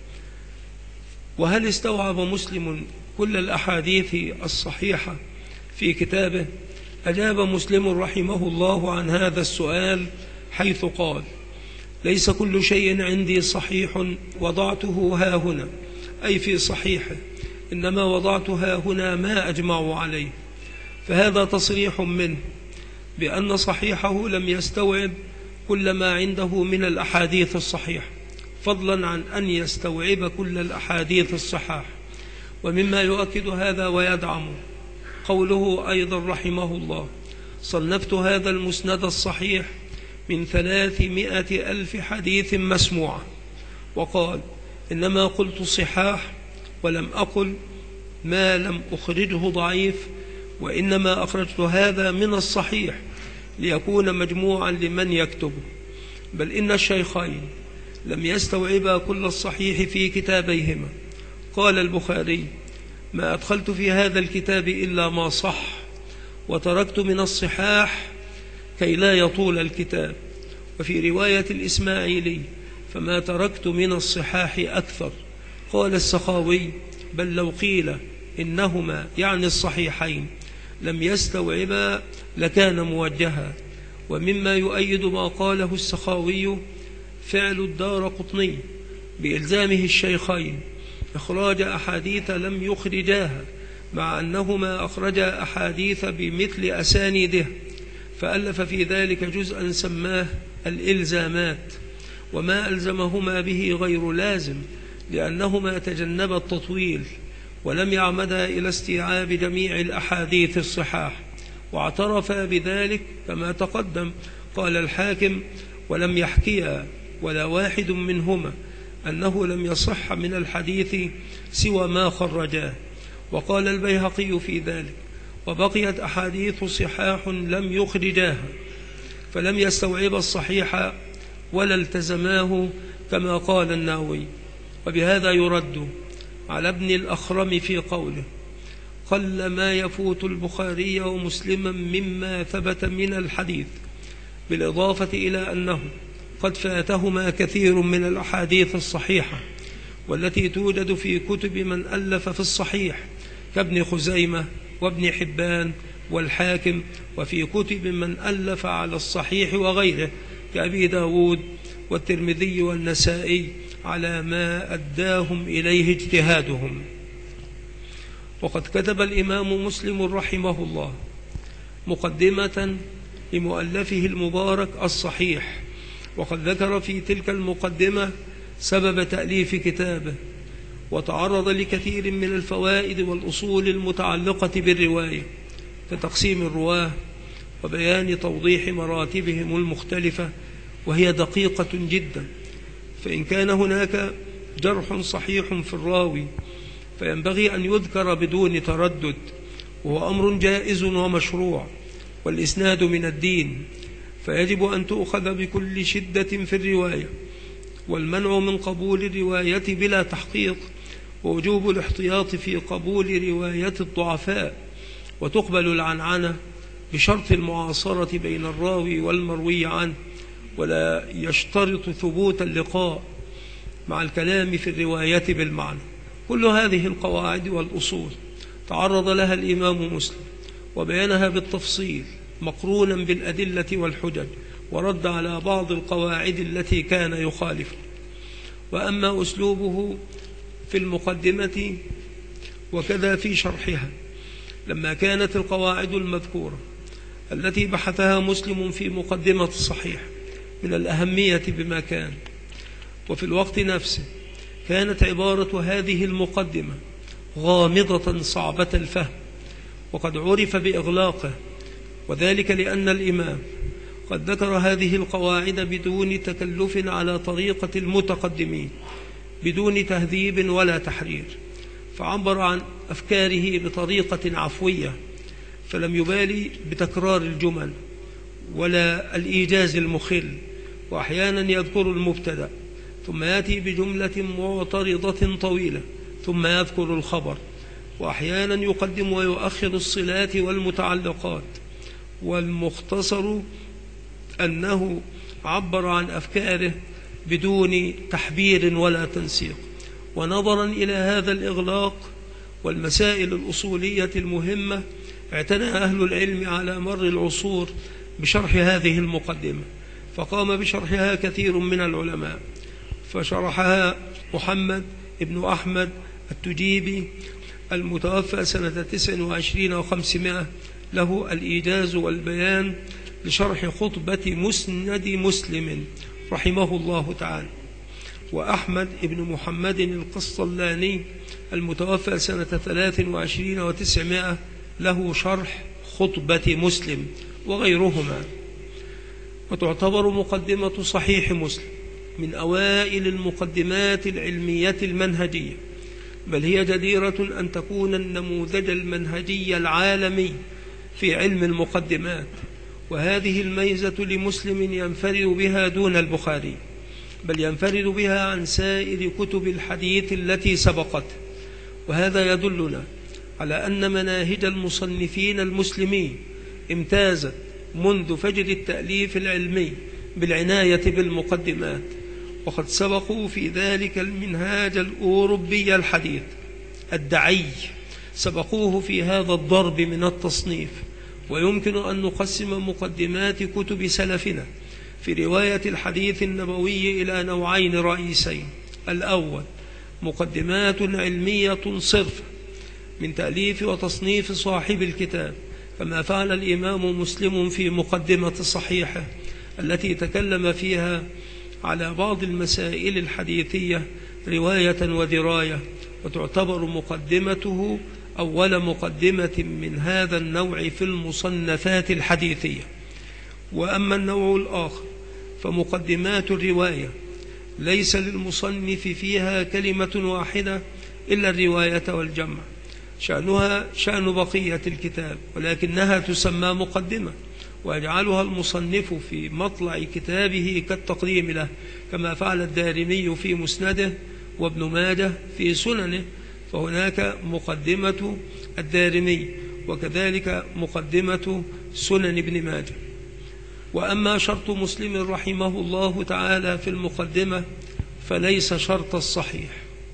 وهل استوعب مسلم كل الأحاديث الصحيحة في كتابه؟ أجاب مسلم رحمه الله عن هذا السؤال حيث قال: ليس كل شيء عندي صحيح وضعته ها هنا، أي في صحيحه، إنما وضعت ها هنا ما أجمع عليه. فهذا تصريح منه بأن صحيحه لم يستوعب كل ما عنده من الأحاديث الصحيحة، فضلا عن أن يستوعب كل الأحاديث الصحاح. ومما يؤكد هذا ويدعم قوله أيضا رحمه الله: صنفت هذا المسند الصحيح من 300,000 حديث مسموعة. وقال: إنما قلت صحاح ولم أقل ما لم أخرجه ضعيف، وإنما أخرجت هذا من الصحيح ليكون مجموعا لمن يكتبه. بل إن الشيخين لم يستوعبا كل الصحيح في كتابيهما. قال البخاري: ما أدخلت في هذا الكتاب إلا ما صح، وتركت من الصحاح كي لا يطول الكتاب. وفي رواية الإسماعيلي: فما تركت من الصحاح أكثر. قال السخاوي: بل لو قيل إنهما يعني الصحيحين لم يستوعبا لكان موجها. ومما يؤيد ما قاله السخاوي فعل الدارقطني بإلزامه الشيخين إخراج أحاديث لم يخرجاها، مع أنهما أخرجا أحاديث بمثل أسانيده، فألف في ذلك جزءا سماه الإلزامات، وما ألزمهما به غير لازم، لأنهما تجنبا التطويل ولم يعمدا إلى استيعاب جميع الأحاديث الصحاح، واعترفا بذلك كما تقدم. قال الحاكم: ولم يحكيا ولا واحد منهما أنه لم يصح من الحديث سوى ما خرجاه. وقال البيهقي في ذلك: وبقيت أحاديث صحاح لم يخرجاها، فلم يستوعب الصحيح ولا التزماه، كما قال النووي. وبهذا يرد على ابن الأخرم في قوله: قل ما يفوت البخاري ومسلما مما ثبت من الحديث، بالإضافة إلى أنه قد فاتهما كثير من الأحاديث الصحيحة والتي توجد في كتب من ألف في الصحيح كابن خزيمة وابن حبان والحاكم، وفي كتب من ألف على الصحيح وغيره كأبي داود والترمذي والنسائي، على ما أداهم إليه اجتهادهم. وقد كتب الإمام مسلم رحمه الله مقدمة لمؤلفه المبارك الصحيح، وقد ذكر في تلك المقدمة سبب تأليف كتابه، وتعرض لكثير من الفوائد والأصول المتعلقة بالرواية، كتقسيم الرواه وبيان توضيح مراتبهم المختلفة، وهي دقيقة جدا. فإن كان هناك جرح صحيح في الراوي فينبغي أن يذكر بدون تردد، وهو أمر جائز ومشروع، والإسناد من الدين، فيجب أن تؤخذ بكل شدة في الرواية، والمنع من قبول الرواية بلا تحقيق، ووجوب الاحتياط في قبول رواية الضعفاء، وتقبل العنعنة بشرط المعاصرة بين الراوي والمروي عنه، ولا يشترط ثبوت اللقاء مع الكلام في الرواية بالمعنى. كل هذه القواعد والأصول تعرض لها الإمام مسلم وبيانها بالتفصيل مقرونا بالأدلة والحجج، ورد على بعض القواعد التي كان يخالف. وأما أسلوبه في المقدمة وكذا في شرحها، لما كانت القواعد المذكورة التي بحثها مسلم في مقدمة الصحيح من الأهمية بما كان، وفي الوقت نفسه كانت عبارة هذه المقدمة غامضة صعبة الفهم، وقد عرف بإغلاقه، وذلك لأن الإمام قد ذكر هذه القواعد بدون تكلف على طريقة المتقدمين، بدون تهذيب ولا تحرير، فعبر عن أفكاره بطريقة عفوية، فلم يبالي بتكرار الجمل ولا الإيجاز المخل، وأحيانا يذكر المبتدأ ثم يأتي بجملة معترضة طويلة ثم يذكر الخبر، وأحيانا يقدم ويؤخر الصلات والمتعلقات. والمختصر أنه عبر عن أفكاره بدون تحبير ولا تنسيق. ونظرا إلى هذا الإغلاق والمسائل الأصولية المهمة، اعتنى أهل العلم على مر العصور بشرح هذه المقدمة، فقام بشرحها كثير من العلماء، فشرحها محمد ابن أحمد التجيبي المتوفى سنة 29 و500، له الإيجاز والبيان لشرح خطبة مسند مسلم رحمه الله تعالى. وأحمد ابن محمد القسطلاني المتوفى سنة 23 و900، له شرح خطبة مسلم، وغيرهما. وتعتبر مقدمة صحيح مسلم من أوائل المقدمات العلمية المنهجية، بل هي جديرة أن تكون النموذج المنهجي العالمي في علم المقدمات، وهذه الميزة لمسلم ينفرد بها دون البخاري، بل ينفرد بها عن سائر كتب الحديث التي سبقته. وهذا يدلنا على أن مناهج المصنفين المسلمين امتازت منذ فجر التأليف العلمي بالعناية بالمقدمات، وقد سبقوا في ذلك المنهاج الأوروبي الحديث الدعي، سبقوه في هذا الضرب من التصنيف. ويمكن أن نقسم مقدمات كتب سلفنا في رواية الحديث النبوي إلى نوعين رئيسين: الأول مقدمات علمية صرف من تأليف وتصنيف صاحب الكتاب، كما فعل الإمام مسلم في مقدمة الصحيحة التي تكلم فيها على بعض المسائل الحديثية رواية ودراية، وتعتبر مقدمته أول مقدمة من هذا النوع في المصنفات الحديثية. وأما النوع الآخر فمقدمات الرواية ليس للمصنف فيها كلمة واحدة إلا الرواية والجمع، شأنها شأن بقية الكتاب، ولكنها تسمى مقدمة، ويجعلها المصنف في مطلع كتابه كالتقديم له، كما فعل الدارمي في مسنده وابن ماجه في سننه، فهناك مقدمة الدارمي وكذلك مقدمة سنن ابن ماجه. وأما شرط مسلم رحمه الله تعالى في المقدمة فليس شرط الصحيح.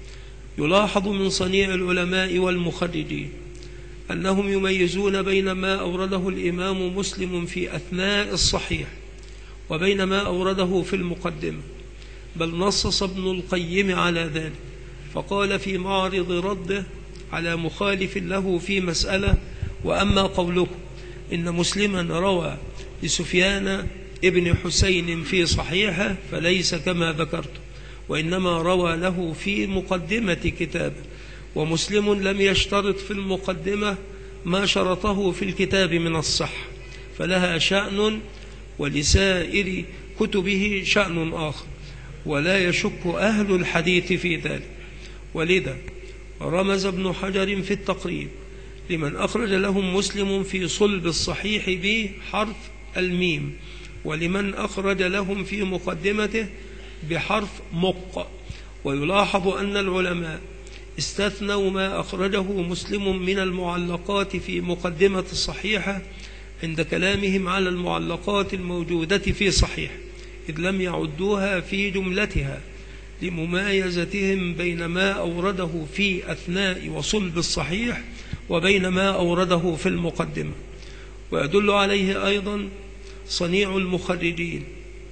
يلاحظ من صنيع العلماء والمخرجين أنهم يميزون بين ما أورده الإمام مسلم في أثناء الصحيح وبين ما أورده في المقدمة، بل نصص ابن القيم على ذلك، فقال في معرض رده على مخالف له في مسألة: وأما قوله إن مسلما روى لسفيان ابن حسين في صحيحه فليس كما ذكرت، وإنما روى له في مقدمة كتابه، ومسلم لم يشترط في المقدمة ما شرطه في الكتاب من الصح، فلها شأن ولسائر كتبه شأن آخر، ولا يشك أهل الحديث في ذلك. ولذا رمز ابن حجر في التقريب لمن أخرج لهم مسلم في صلب الصحيح بحرف الميم، ولمن أخرج لهم في مقدمته بحرف مق. ويلاحظ أن العلماء استثنوا ما أخرجه مسلم من المعلقات في مقدمة الصحيحة عند كلامهم على المعلقات الموجودة في صحيح، إذ لم يعدوها في جملتها لممايزتهم بين ما أورده في أثناء وصلب الصحيح وبين ما أورده في المقدمة. ويدل عليه أيضا صنيع المخرجين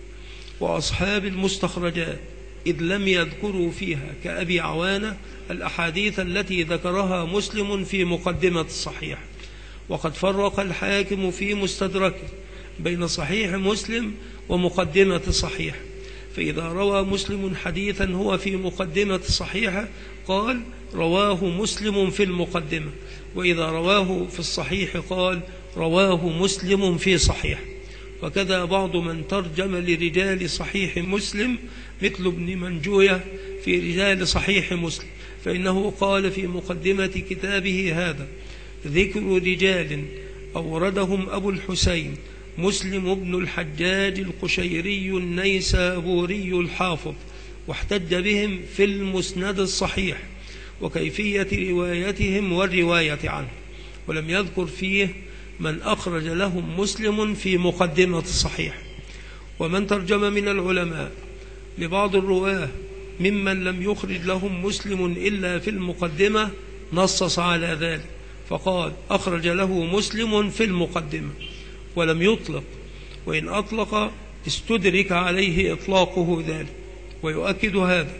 وأصحاب المستخرجات، إذ لم يذكروا فيها كأبي عوانة الأحاديث التي ذكرها مسلم في مقدمة الصحيح. وقد فرق الحاكم في مستدركه بين صحيح مسلم ومقدمة الصحيح، فإذا روى مسلم حديثا هو في مقدمة الصحيحة قال رواه مسلم في المقدمة، وإذا رواه في الصحيح قال رواه مسلم في صحيح. وكذا بعض من ترجم لرجال صحيح مسلم مثل ابن منجوية في رجال صحيح مسلم، فإنه قال في مقدمة كتابه هذا: ذكر رجال أوردهم أبو الحسين مسلم بن الحجاج القشيري النيسابوري الحافظ، واحتج بهم في المسند الصحيح وكيفية روايتهم والرواية عنه، ولم يذكر فيه من أخرج لهم مسلم في مقدمة الصحيح. ومن ترجم من العلماء لبعض الرواه ممن لم يخرج لهم مسلم إلا في المقدمة نصص على ذلك، فقال أخرج له مسلم في المقدمة، ولم يطلق، وإن أطلق استدرك عليه إطلاقه ذلك. ويؤكد هذا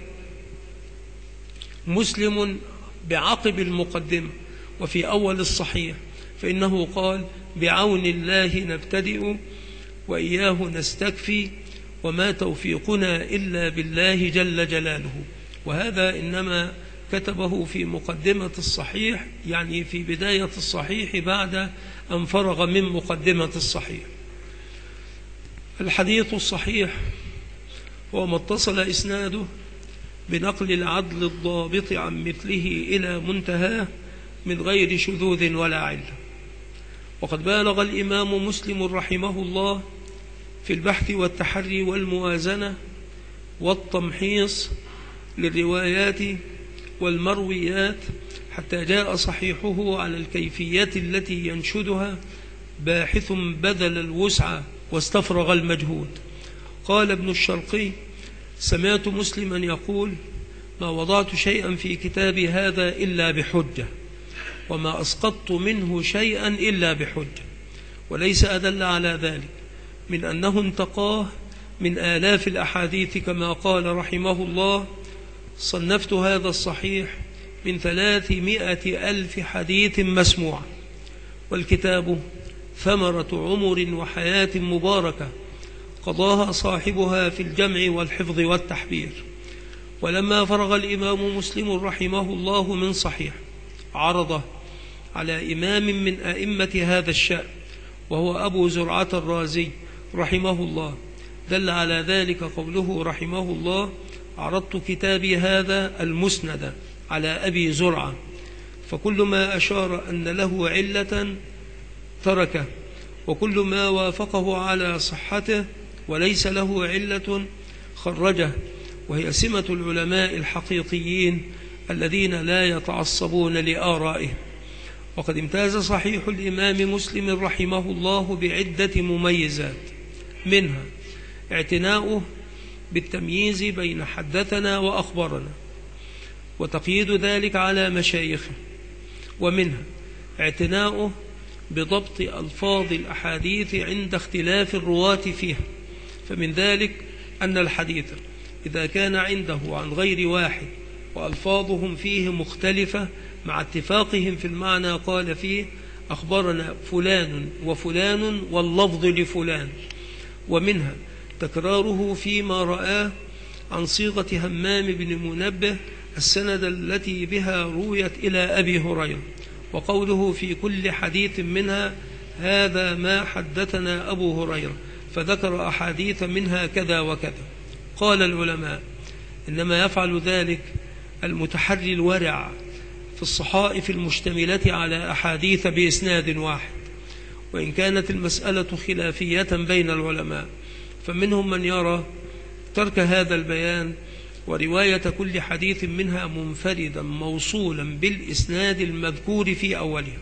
مسلم بعقب المقدمة وفي أول الصحيح، فإنه قال: بعون الله نبتدئ وإياه نستكفي وما توفيقنا إلا بالله جل جلاله. وهذا إنما كتبه في مقدمة الصحيح، يعني في بداية الصحيح بعد أن فرغ من مقدمة الصحيح. الحديث الصحيح هو ما اتصل إسناده بنقل العدل الضابط عن مثله إلى منتهاه من غير شذوذ ولا علة. وقد بالغ الإمام مسلم رحمه الله في البحث والتحري والموازنة والتمحيص للروايات والمرويات، حتى جاء صحيحه على الكيفية التي ينشدها باحث بذل الوسع واستفرغ المجهود. قال ابن الشرقي: سمعت مسلما يقول: ما وضعت شيئا في كتابي هذا إلا بحجة، وما أسقطت منه شيئا إلا بحجة. وليس أدل على ذلك من أنه انتقاه من آلاف الأحاديث كما قال رحمه الله: صنفت هذا الصحيح من 300,000 حديث مسموع، والكتاب ثمرة عمر وحياة مباركة قضاها صاحبها في الجمع والحفظ والتحبير. ولما فرغ الإمام مسلم رحمه الله من صحيح عرضه على إمام من أئمة هذا الشأن وهو أبو زرعة الرازي رحمه الله. دل على ذلك قوله رحمه الله: عرضت كتابي هذا المسند على أبي زرعة، فكل ما أشار أن له علة تركه، وكل ما وافقه على صحته وليس له علة خرجه. وهي سمة العلماء الحقيقيين الذين لا يتعصبون لآرائهم. وقد امتاز صحيح الإمام مسلم رحمه الله بعدة مميزات، منها اعتناؤه بالتمييز بين حدثنا وأخبرنا وتقييد ذلك على مشايخه، ومنها اعتناؤه بضبط ألفاظ الأحاديث عند اختلاف الرواة فيها. فمن ذلك أن الحديث إذا كان عنده عن غير واحد وألفاظهم فيه مختلفة مع اتفاقهم في المعنى قال فيه: أخبرنا فلان وفلان واللفظ لفلان. ومنها تكراره فيما رآه عن صيغة همام بن منبه السند التي بها رويت إلى أبي هريرة، وقوله في كل حديث منها: هذا ما حدثنا أبو هريرة، فذكر أحاديث منها كذا وكذا. قال العلماء: إنما يفعل ذلك المتحري الورع في الصحائف المشتملة على أحاديث بإسناد واحد، وإن كانت المسألة خلافية بين العلماء، فمنهم من يرى ترك هذا البيان ورواية كل حديث منها منفردا موصولا بالإسناد المذكور في أولها.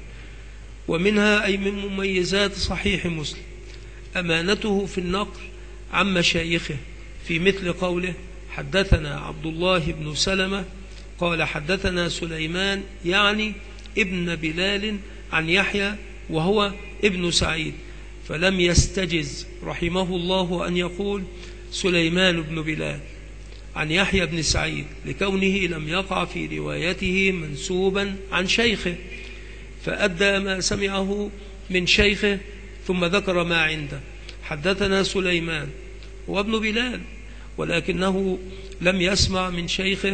ومنها أي من مميزات صحيح مسلم أمانته في النقل عن مشايخه، في مثل قوله: حدثنا عبد الله بن سلمة قال حدثنا سليمان يعني ابن بلال عن يحيى وهو ابن سعيد، فلم يستجز رحمه الله أن يقول سليمان بن بلال عن يحيى بن سعيد، لكونه لم يقع في روايته منسوبا عن شيخه، فأدى ما سمعه من شيخه ثم ذكر ما عنده. حدثنا سليمان وابن بلال، ولكنه لم يسمع من شيخه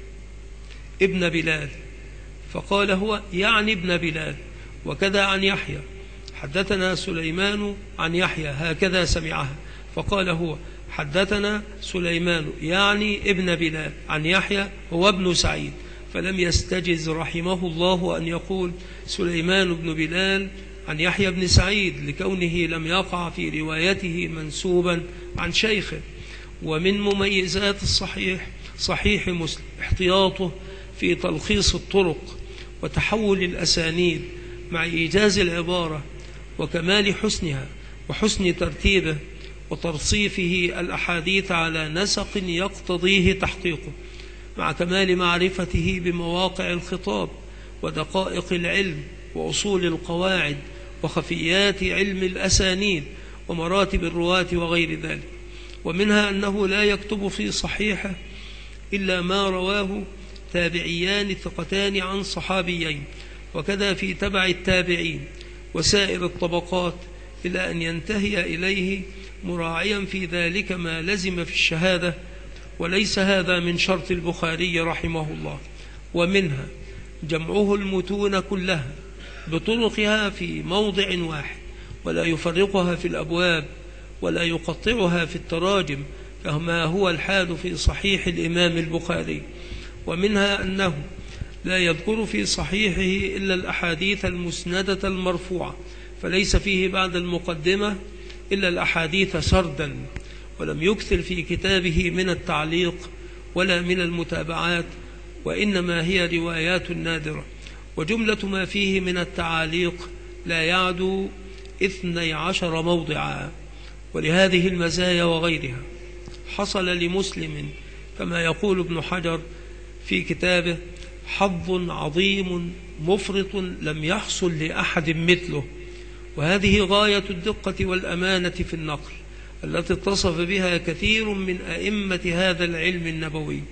ابن بلال، فقال هو يعني ابن بلال. وكذا عن يحيى: حدثنا سليمان عن يحيى، هكذا سمعها، فقال هو حدثنا سليمان يعني ابن بلال عن يحيى هو ابن سعيد، فلم يستجز رحمه الله أن يقول سليمان بن بلال عن يحيى بن سعيد، لكونه لم يقع في روايته منسوبا عن شيخه. ومن مميزات صحيح مسلم احتياطه في تلخيص الطرق وتحول الأسانيد مع إيجاز العبارة وكمال حسنها وحسن ترتيبه وترصيفه الأحاديث على نسق يقتضيه تحقيقه، مع كمال معرفته بمواقع الخطاب ودقائق العلم وأصول القواعد وخفيات علم الأسانيد ومراتب الرواة وغير ذلك. ومنها أنه لا يكتب في صحيحه إلا ما رواه تابعيان ثقتان عن صحابيين، وكذا في تبع التابعين وسائر الطبقات، إلى أن ينتهي إليه مراعيا في ذلك ما لزم في الشهادة، وليس هذا من شرط البخاري رحمه الله. ومنها جمعه المتون كلها بطرقها في موضع واحد، ولا يفرقها في الأبواب ولا يقطعها في التراجم كما هو الحال في صحيح الإمام البخاري. ومنها أنه لا يذكر في صحيحه إلا الأحاديث المسندة المرفوعة، فليس فيه بعد المقدمة إلا الأحاديث سردا، ولم يكثر في كتابه من التعليق ولا من المتابعات، وإنما هي روايات نادرة، وجملة ما فيه من التعاليق لا يعدو 12 موضعا. ولهذه المزايا وغيرها حصل لمسلم كما يقول ابن حجر في كتابه حظ عظيم مفرط لم يحصل لأحد مثله. وهذه غاية الدقة والأمانة في النقل التي اتصف بها كثير من أئمة هذا العلم النبوي.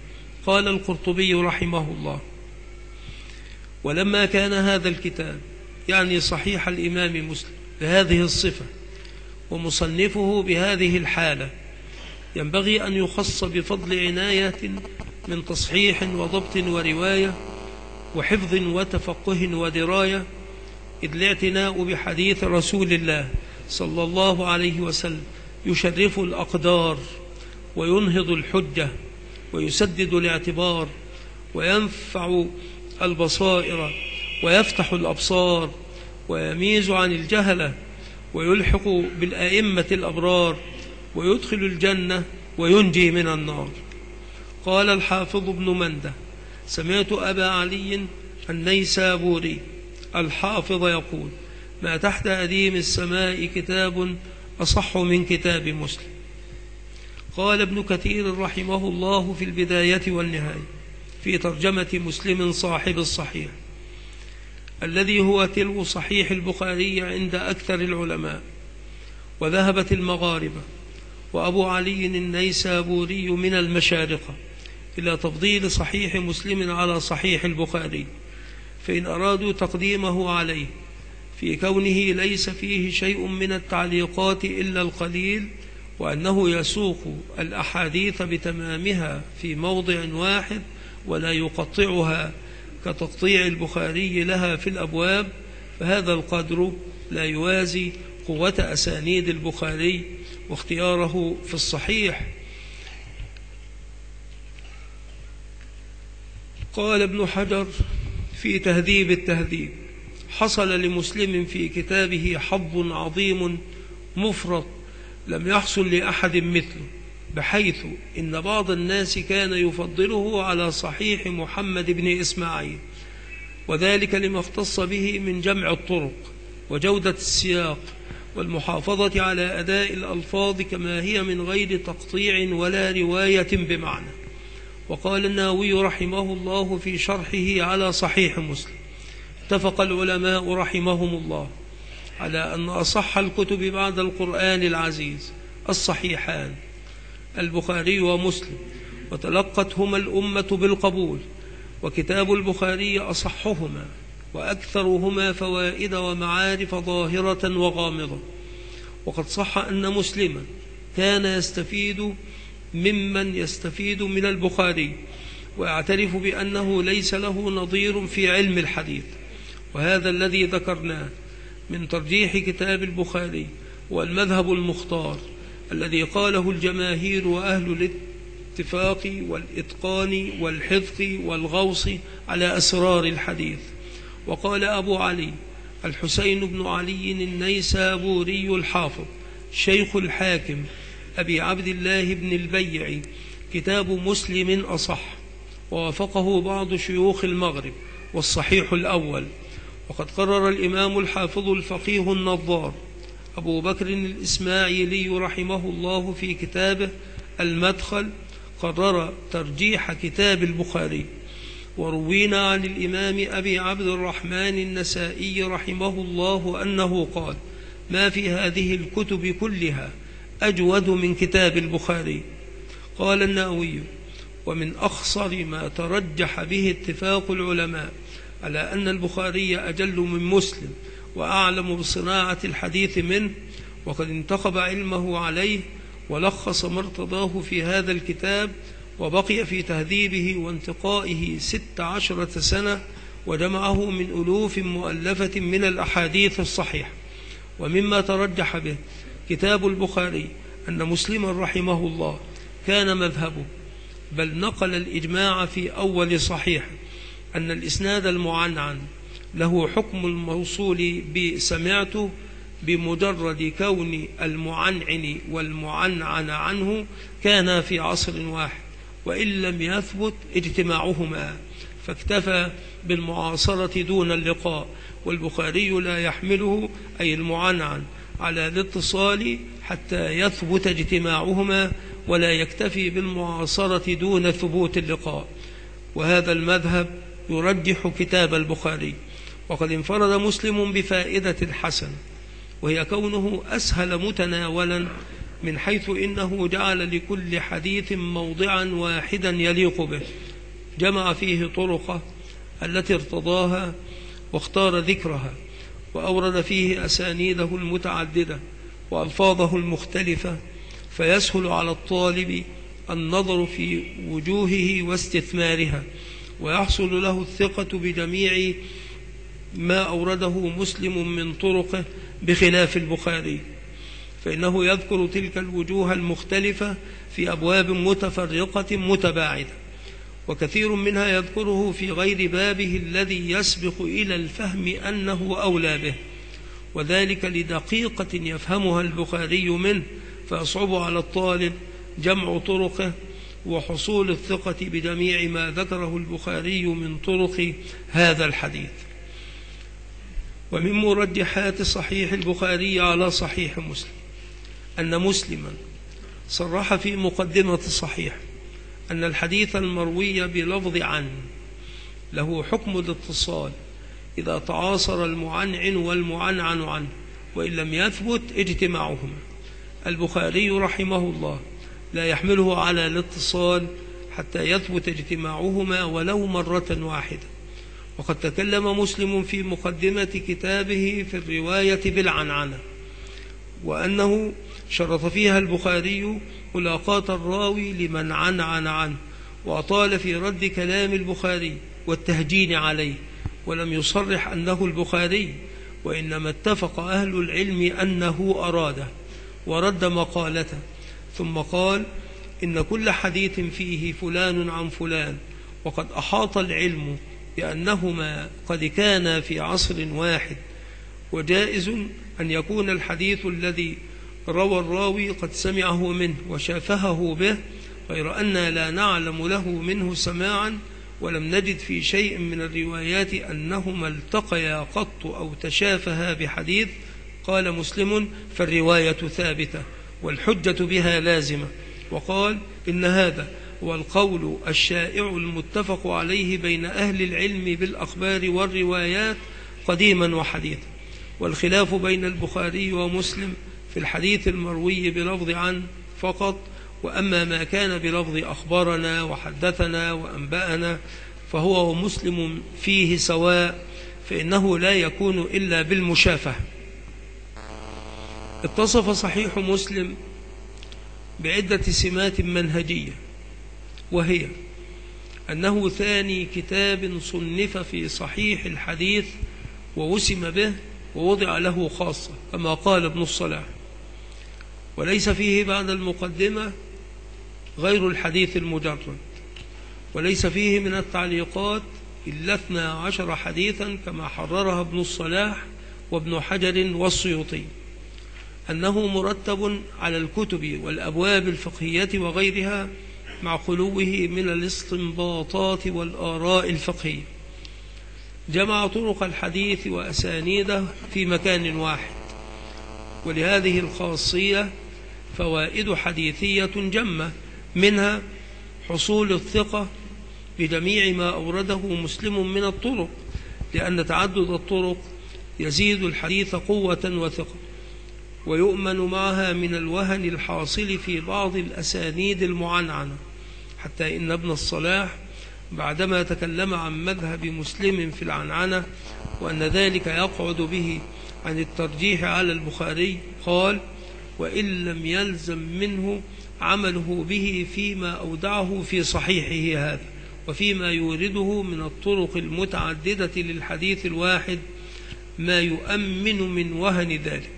قال القرطبي رحمه الله: ولما كان هذا الكتاب يعني صحيح الإمام مسلم بهذه الصفة ومصنفه بهذه الحالة، ينبغي أن يخص بفضل عناية من تصحيح وضبط ورواية وحفظ وتفقه ودراية، إذ الاعتناء بحديث رسول الله صلى الله عليه وسلم يشرف الأقدار وينهض الحجة ويسدد الاعتبار وينفع البصائر ويفتح الأبصار ويميز عن الجهلة ويلحق بالأئمة الأبرار ويدخل الجنة وينجي من النار. قال الحافظ ابن منده: سمعت أبا علي النيسابوري الحافظ يقول: ما تحت أديم السماء كتاب أصح من كتاب مسلم. قال ابن كثير رحمه الله في البداية والنهاية في ترجمة مسلم صاحب الصحيح، الذي هو تلو صحيح البخاري عند أكثر العلماء، وذهبت المغاربة وأبو علي النيسابوري من المشارقة إلى تفضيل صحيح مسلم على صحيح البخاري، فإن أرادوا تقديمه عليه في كونه ليس فيه شيء من التعليقات إلا القليل، وأنه يسوق الأحاديث بتمامها في موضع واحد ولا يقطعها كتقطيع البخاري لها في الأبواب، فهذا القدر لا يوازي قوة أسانيد البخاري واختياره في الصحيح. قال ابن حجر في تهذيب التهذيب: حصل لمسلم في كتابه حظ عظيم مفرط لم يحصل لأحد مثله، بحيث إن بعض الناس كان يفضله على صحيح محمد بن إسماعيل، وذلك لما اختص به من جمع الطرق وجودة السياق والمحافظة على أداء الألفاظ كما هي من غير تقطيع ولا رواية بمعنى. وقال النووي رحمه الله في شرحه على صحيح مسلم: اتفق العلماء رحمهم الله على أن أصح الكتب بعد القرآن العزيز الصحيحان البخاري ومسلم، وتلقتهما الأمة بالقبول، وكتاب البخاري أصحهما وأكثرهما فوائد ومعارف ظاهرة وغامضة. وقد صح أن مسلما كان يستفيد ممن يستفيد من البخاري، ويعترف بأنه ليس له نظير في علم الحديث، وهذا الذي ذكرناه من ترجيح كتاب البخاري والمذهب المختار الذي قاله الجماهير وأهل الاتفاق والإتقان والحفظ والغوص على أسرار الحديث. وقال أبو علي الحسين بن علي النيسابوري الحافظ شيخ الحاكم أبي عبد الله بن البيع: كتاب مسلم أصح، ووافقه بعض شيوخ المغرب، والصحيح الأول. وقد قرر الإمام الحافظ الفقيه النظار أبو بكر الإسماعيلي رحمه الله في كتابه المدخل، قرر ترجيح كتاب البخاري. وروينا عن الإمام أبي عبد الرحمن النسائي رحمه الله أنه قال: ما في هذه الكتب كلها أجود من كتاب البخاري. قال النووي: ومن أخصر ما ترجح به اتفاق العلماء على أن البخاري أجل من مسلم وأعلم بصناعة الحديث منه، وقد انتخب علمه عليه ولخص ما ارتضاه في هذا الكتاب، وبقي في تهذيبه وانتقائه 16 سنة، وجمعه من ألوف مؤلفة من الأحاديث الصحيحة. ومما ترجح به كتاب البخاري أن مسلما رحمه الله كان مذهبه، بل نقل الإجماع في أول صحيح، أن الإسناد المعنعن له حكم الموصول بسمعت بمجرد كون المعنعن والمعنعن عنه كان في عصر واحد، وإن لم يثبت اجتماعهما، فاكتفى بالمعاصرة دون اللقاء. والبخاري لا يحمله أي المعنعن على الاتصال حتى يثبت اجتماعهما، ولا يكتفي بالمعاصرة دون ثبوت اللقاء. وهذا المذهب يرجح كتاب البخاري. وقد انفرد مسلم بفائدة الحسن، وهي كونه أسهل متناولا، من حيث إنه جعل لكل حديث موضعا واحدا يليق به، جمع فيه طرقه التي ارتضاها واختار ذكرها، وأورد فيه أسانيده المتعددة وألفاظه المختلفة، فيسهل على الطالب النظر في وجوهه واستثمارها، ويحصل له الثقة بجميع ما أورده مسلم من طرقه بخلاف البخاري، فإنه يذكر تلك الوجوه المختلفة في أبواب متفرقة متباعدة، وكثير منها يذكره في غير بابه الذي يسبق إلى الفهم أنه أولى به، وذلك لدقيقة يفهمها البخاري منه، فيصعب على الطالب جمع طرقه وحصول الثقة بجميع ما ذكره البخاري من طرق هذا الحديث. ومن مرجحات صحيح البخاري على صحيح مسلم أن مسلما صرح في مقدمة الصحيح أن الحديث المروي بلفظ عن له حكم الاتصال إذا تعاصر المعنعن والمعنعن عنه، وإن لم يثبت اجتماعهما. البخاري رحمه الله لا يحمله على الاتصال حتى يثبت اجتماعهما ولو مرة واحدة. وقد تكلم مسلم في مقدمة كتابه في الرواية بالعنعنة، وأنه شرط فيها البخاري ملاقاة الراوي لمن عنعن عنه، وأطال في رد كلام البخاري والتهجين عليه، ولم يصرح أنه البخاري، وإنما اتفق أهل العلم أنه أراده ورد مقالته، ثم قال إن كل حديث فيه فلان عن فلان، وقد أحاط العلم بأنهما قد كانا في عصر واحد، وجائز أن يكون الحديث الذي روى الراوي قد سمعه منه وشافهه به، غير أننا لا نعلم له منه سماعا، ولم نجد في شيء من الروايات أنهما التقيا قط أو تشافها بحديث. قال مسلم: فالرواية ثابتة والحجة بها لازمة. وقال: إن هذا هو القول الشائع المتفق عليه بين أهل العلم بالأخبار والروايات قديما وحديثا، والخلاف بين البخاري ومسلم في الحديث المروي بلفظ عن فقط، وأما ما كان بلفظ أخبرنا وحدثنا وأنبأنا فهو ومسلم فيه سواء، فإنه لا يكون إلا بالمشافهة. اتصف صحيح مسلم بعدة سمات منهجية، وهي أنه ثاني كتاب صنف في صحيح الحديث ووسم به ووضع له خاصة كما قال ابن الصلاح، وليس فيه بعد المقدمة غير الحديث المجرد، وليس فيه من التعليقات إلا 12 حديثا كما حررها ابن الصلاح وابن حجر والسيوطي، أنه مرتب على الكتب والأبواب الفقهية وغيرها مع خلوه من الاستنباطات والآراء الفقهية. جمع طرق الحديث وأسانيده في مكان واحد، ولهذه الخاصية فوائد حديثية جمة، منها حصول الثقة بجميع ما أورده مسلم من الطرق، لأن تعدد الطرق يزيد الحديث قوة وثقة، ويؤمن معها من الوهن الحاصل في بعض الأسانيد المعنعنة، حتى إن ابن الصلاح بعدما تكلم عن مذهب مسلم في العنعنة وأن ذلك يقعد به عن الترجيح على البخاري قال: وإن لم يلزم منه عمله به فيما أودعه في صحيحه هذا، وفيما يورده من الطرق المتعددة للحديث الواحد ما يؤمن من وهن ذلك.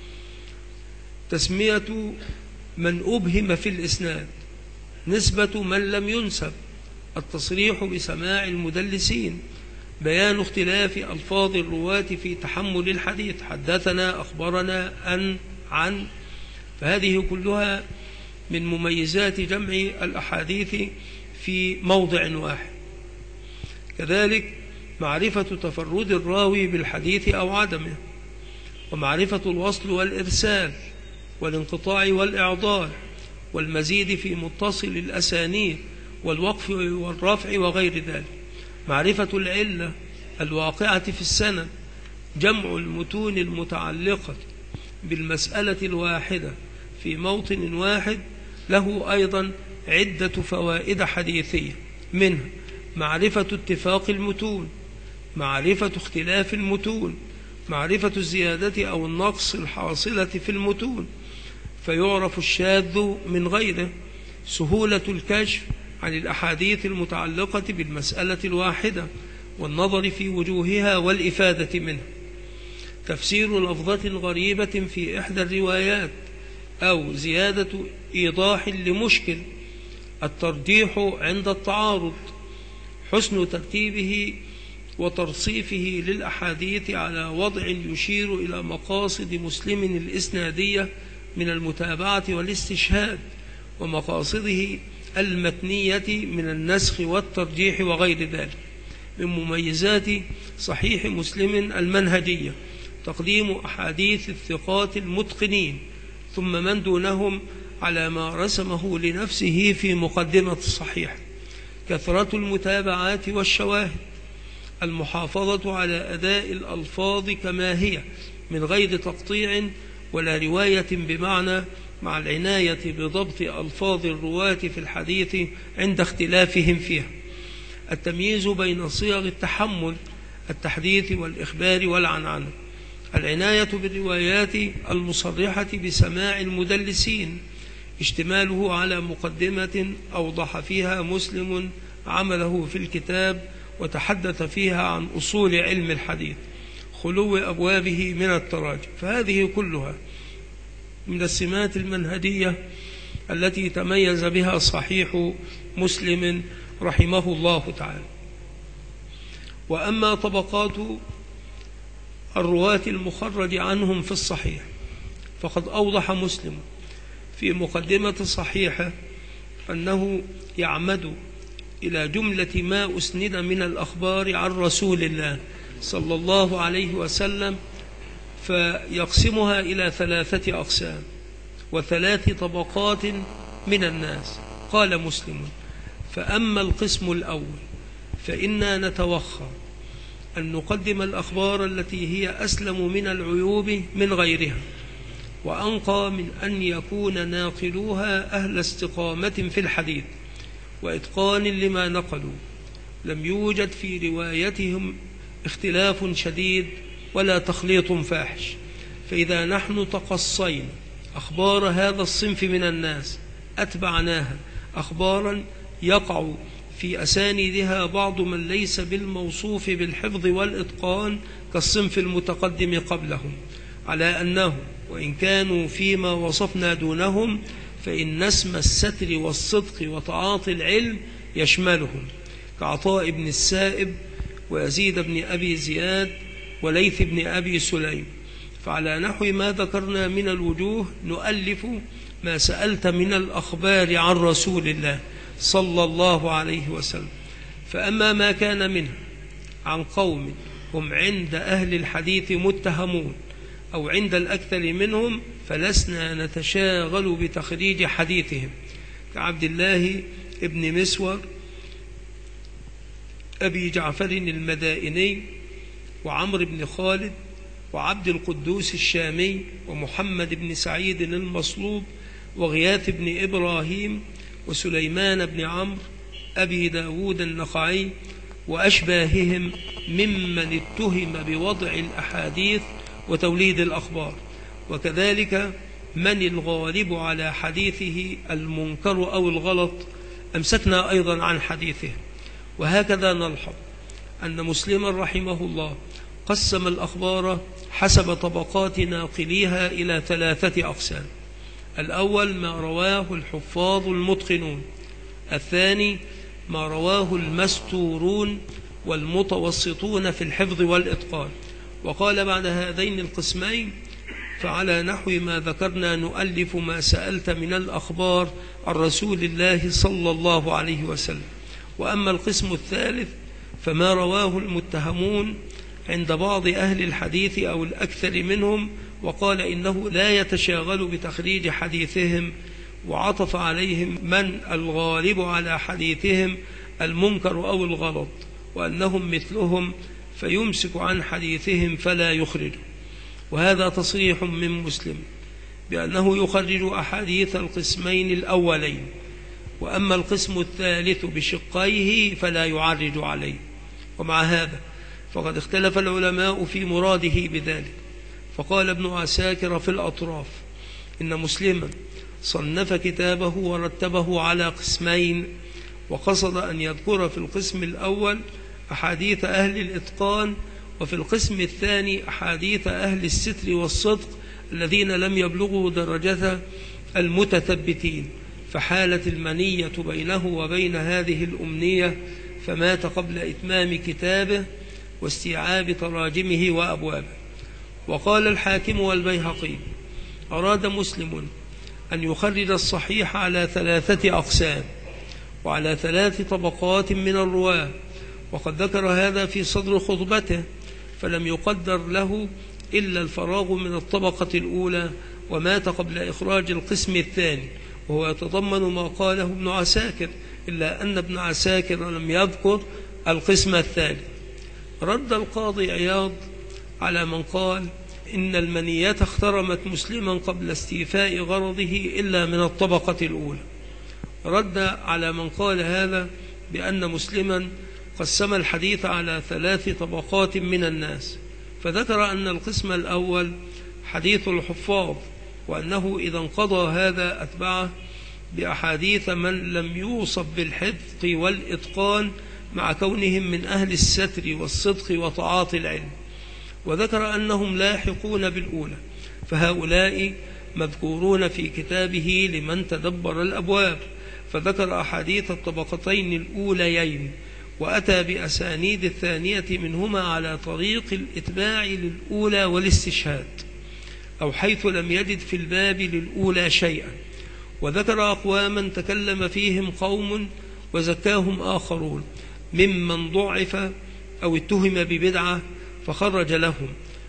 تسمية من أبهم في الإسناد، نسبة من لم ينسب، التصريح بسماع المدلسين، بيان اختلاف ألفاظ الرواة في تحمل الحديث، حدثنا، أخبرنا، أن، عن، فهذه كلها من مميزات جمع الأحاديث في موضع واحد. كذلك معرفة تفرد الراوي بالحديث أو عدمه، ومعرفة الوصل والإرسال والانقطاع والإعضال، والمزيد في متصل الأسانيد والوقف والرفع وغير ذلك، معرفة العلة الواقعة في السند، جمع المتون المتعلقة بالمسألة الواحدة في موطن واحد له أيضا عدة فوائد حديثية، منها معرفة اتفاق المتون، معرفة اختلاف المتون، معرفة الزيادة أو النقص الحاصلة في المتون، فيعرف الشاذ من غيره، سهولة الكشف عن الأحاديث المتعلقة بالمسألة الواحدة والنظر في وجوهها والإفادة منها، تفسير لفظة غريبة في إحدى الروايات أو زيادة إيضاح لمشكل، الترجيح عند التعارض، حسن ترتيبه وترصيفه للأحاديث على وضع يشير إلى مقاصد مسلم الإسنادية من المتابعة والاستشهاد، ومقاصده المتنية من النسخ والترجيح وغير ذلك. من مميزات صحيح مسلم المنهجية تقديم أحاديث الثقات المتقنين ثم من دونهم على ما رسمه لنفسه في مقدمة الصحيح، كثرة المتابعات والشواهد، المحافظة على أداء الألفاظ كما هي من غير تقطيع ولا رواية بمعنى، مع العناية بضبط ألفاظ الرواة في الحديث عند اختلافهم فيها، التمييز بين صيغ التحمل، التحديث والإخبار والعنعنة، العناية بالروايات المصرحة بسماع المدلسين، اشتماله على مقدمة أوضح فيها مسلم عمله في الكتاب وتحدث فيها عن أصول علم الحديث، خلو أبوابه من التراجم. فهذه كلها من السمات المنهجية التي تميز بها صحيح مسلم رحمه الله تعالى. وأما طبقات الرواة المخرج عنهم في الصحيح فقد أوضح مسلم في مقدمة الصحيحة أنه يعمد إلى جملة ما أسند من الأخبار عن رسول الله صلى الله عليه وسلم، فيقسمها إلى 3 أقسام و3 طبقات من الناس. قال مسلم: فأما القسم الأول فإنا نتوخى أن نقدم الأخبار التي هي أسلم من العيوب من غيرها وأنقى من أن يكون ناقلوها أهل استقامة في الحديث وإتقان لما نقلوا، لم يوجد في روايتهم اختلاف شديد ولا تخليط فاحش. فإذا نحن تقصينا أخبار هذا الصنف من الناس أتبعناها أخبارا يقع في أسانيدها بعض من ليس بالموصوف بالحفظ والإتقان كالصنف المتقدم قبلهم، على أنه وإن كانوا فيما وصفنا دونهم فإن اسم الستر والصدق وتعاطي العلم يشملهم، كعطاء بن السائب ويزيد بن أبي زياد وليث بن أبي سليم. فعلى نحو ما ذكرنا من الوجوه نؤلف ما سألت من الأخبار عن رسول الله صلى الله عليه وسلم. فأما ما كان منه عن قوم هم عند أهل الحديث متهمون أو عند الأكثر منهم فلسنا نتشاغل بتخريج حديثهم، كعبد الله ابن مسور أبي جعفر المدائني وعمر بن خالد وعبد القدوس الشامي ومحمد بن سعيد المصلوب وغياث بن إبراهيم وسليمان بن عمرو أبي داود النخعي وأشباههم ممن اتهم بوضع الأحاديث وتوليد الأخبار، وكذلك من الغالب على حديثه المنكر أو الغلط أمسكنا أيضا عن حديثه. وهكذا نلحظ أن مسلما رحمه الله قسم الأخبار حسب طبقات ناقليها إلى 3 أقسام: الأول ما رواه الحفاظ المتقنون، الثاني ما رواه المستورون والمتوسطون في الحفظ والإتقان. وقال بعد هذين القسمين: فعلى نحو ما ذكرنا نؤلف ما سألت من الأخبار عن رسول الله صلى الله عليه وسلم. وأما القسم الثالث فما رواه المتهمون عند بعض أهل الحديث أو الأكثر منهم، وقال إنه لا يتشاغل بتخريج حديثهم، وعطف عليهم من الغالب على حديثهم المنكر أو الغلط، وأنهم مثلهم فيمسك عن حديثهم فلا يخرج. وهذا تصريح من مسلم بأنه يخرج أحاديث القسمين الأولين وأما القسم الثالث بشقيه فلا يعرج عليه. ومع هذا فقد اختلف العلماء في مراده بذلك، فقال ابن عساكر في الأطراف إن مسلما صنف كتابه ورتبه على قسمين، وقصد أن يذكر في القسم الأول أحاديث أهل الإتقان، وفي القسم الثاني أحاديث أهل الستر والصدق الذين لم يبلغوا درجة المتثبتين، فحالت المنية بينه وبين هذه الأمنية فمات قبل إتمام كتابه واستيعاب تراجمه وأبوابه. وقال الحاكم والبيهقي: أراد مسلم أن يخرج الصحيح على 3 أقسام وعلى 3 طبقات من الرواة، وقد ذكر هذا في صدر خطبته، فلم يقدر له إلا الفراغ من الطبقة الأولى، ومات قبل إخراج القسم الثاني، وهو يتضمن ما قاله ابن عساكر، إلا أن ابن عساكر لم يذكر القسم الثالث. رد القاضي عياض على من قال إن المنية اخترمت مسلما قبل استيفاء غرضه إلا من الطبقة الأولى. رد على من قال هذا بأن مسلما قسم الحديث على 3 طبقات من الناس، فذكر أن القسم الأول حديث الحفاظ، وأنه إذا انقضى هذا أتبعه بأحاديث من لم يوصف بالحفظ والإتقان مع كونهم من أهل الستر والصدق وطاعات العلم، وذكر أنهم لاحقون بالأولى، فهؤلاء مذكورون في كتابه لمن تدبر الأبواب، فذكر أحاديث الطبقتين الأوليين، وأتى بأسانيد الثانية منهما على طريق الإتباع للأولى والاستشهاد، أو حيث لم يجد في الباب للأولى شيئا. وذكر أقواما تكلم فيهم قوم وزكاهم آخرون ممن ضعف أو اتهم ببدعة فخرج لهم،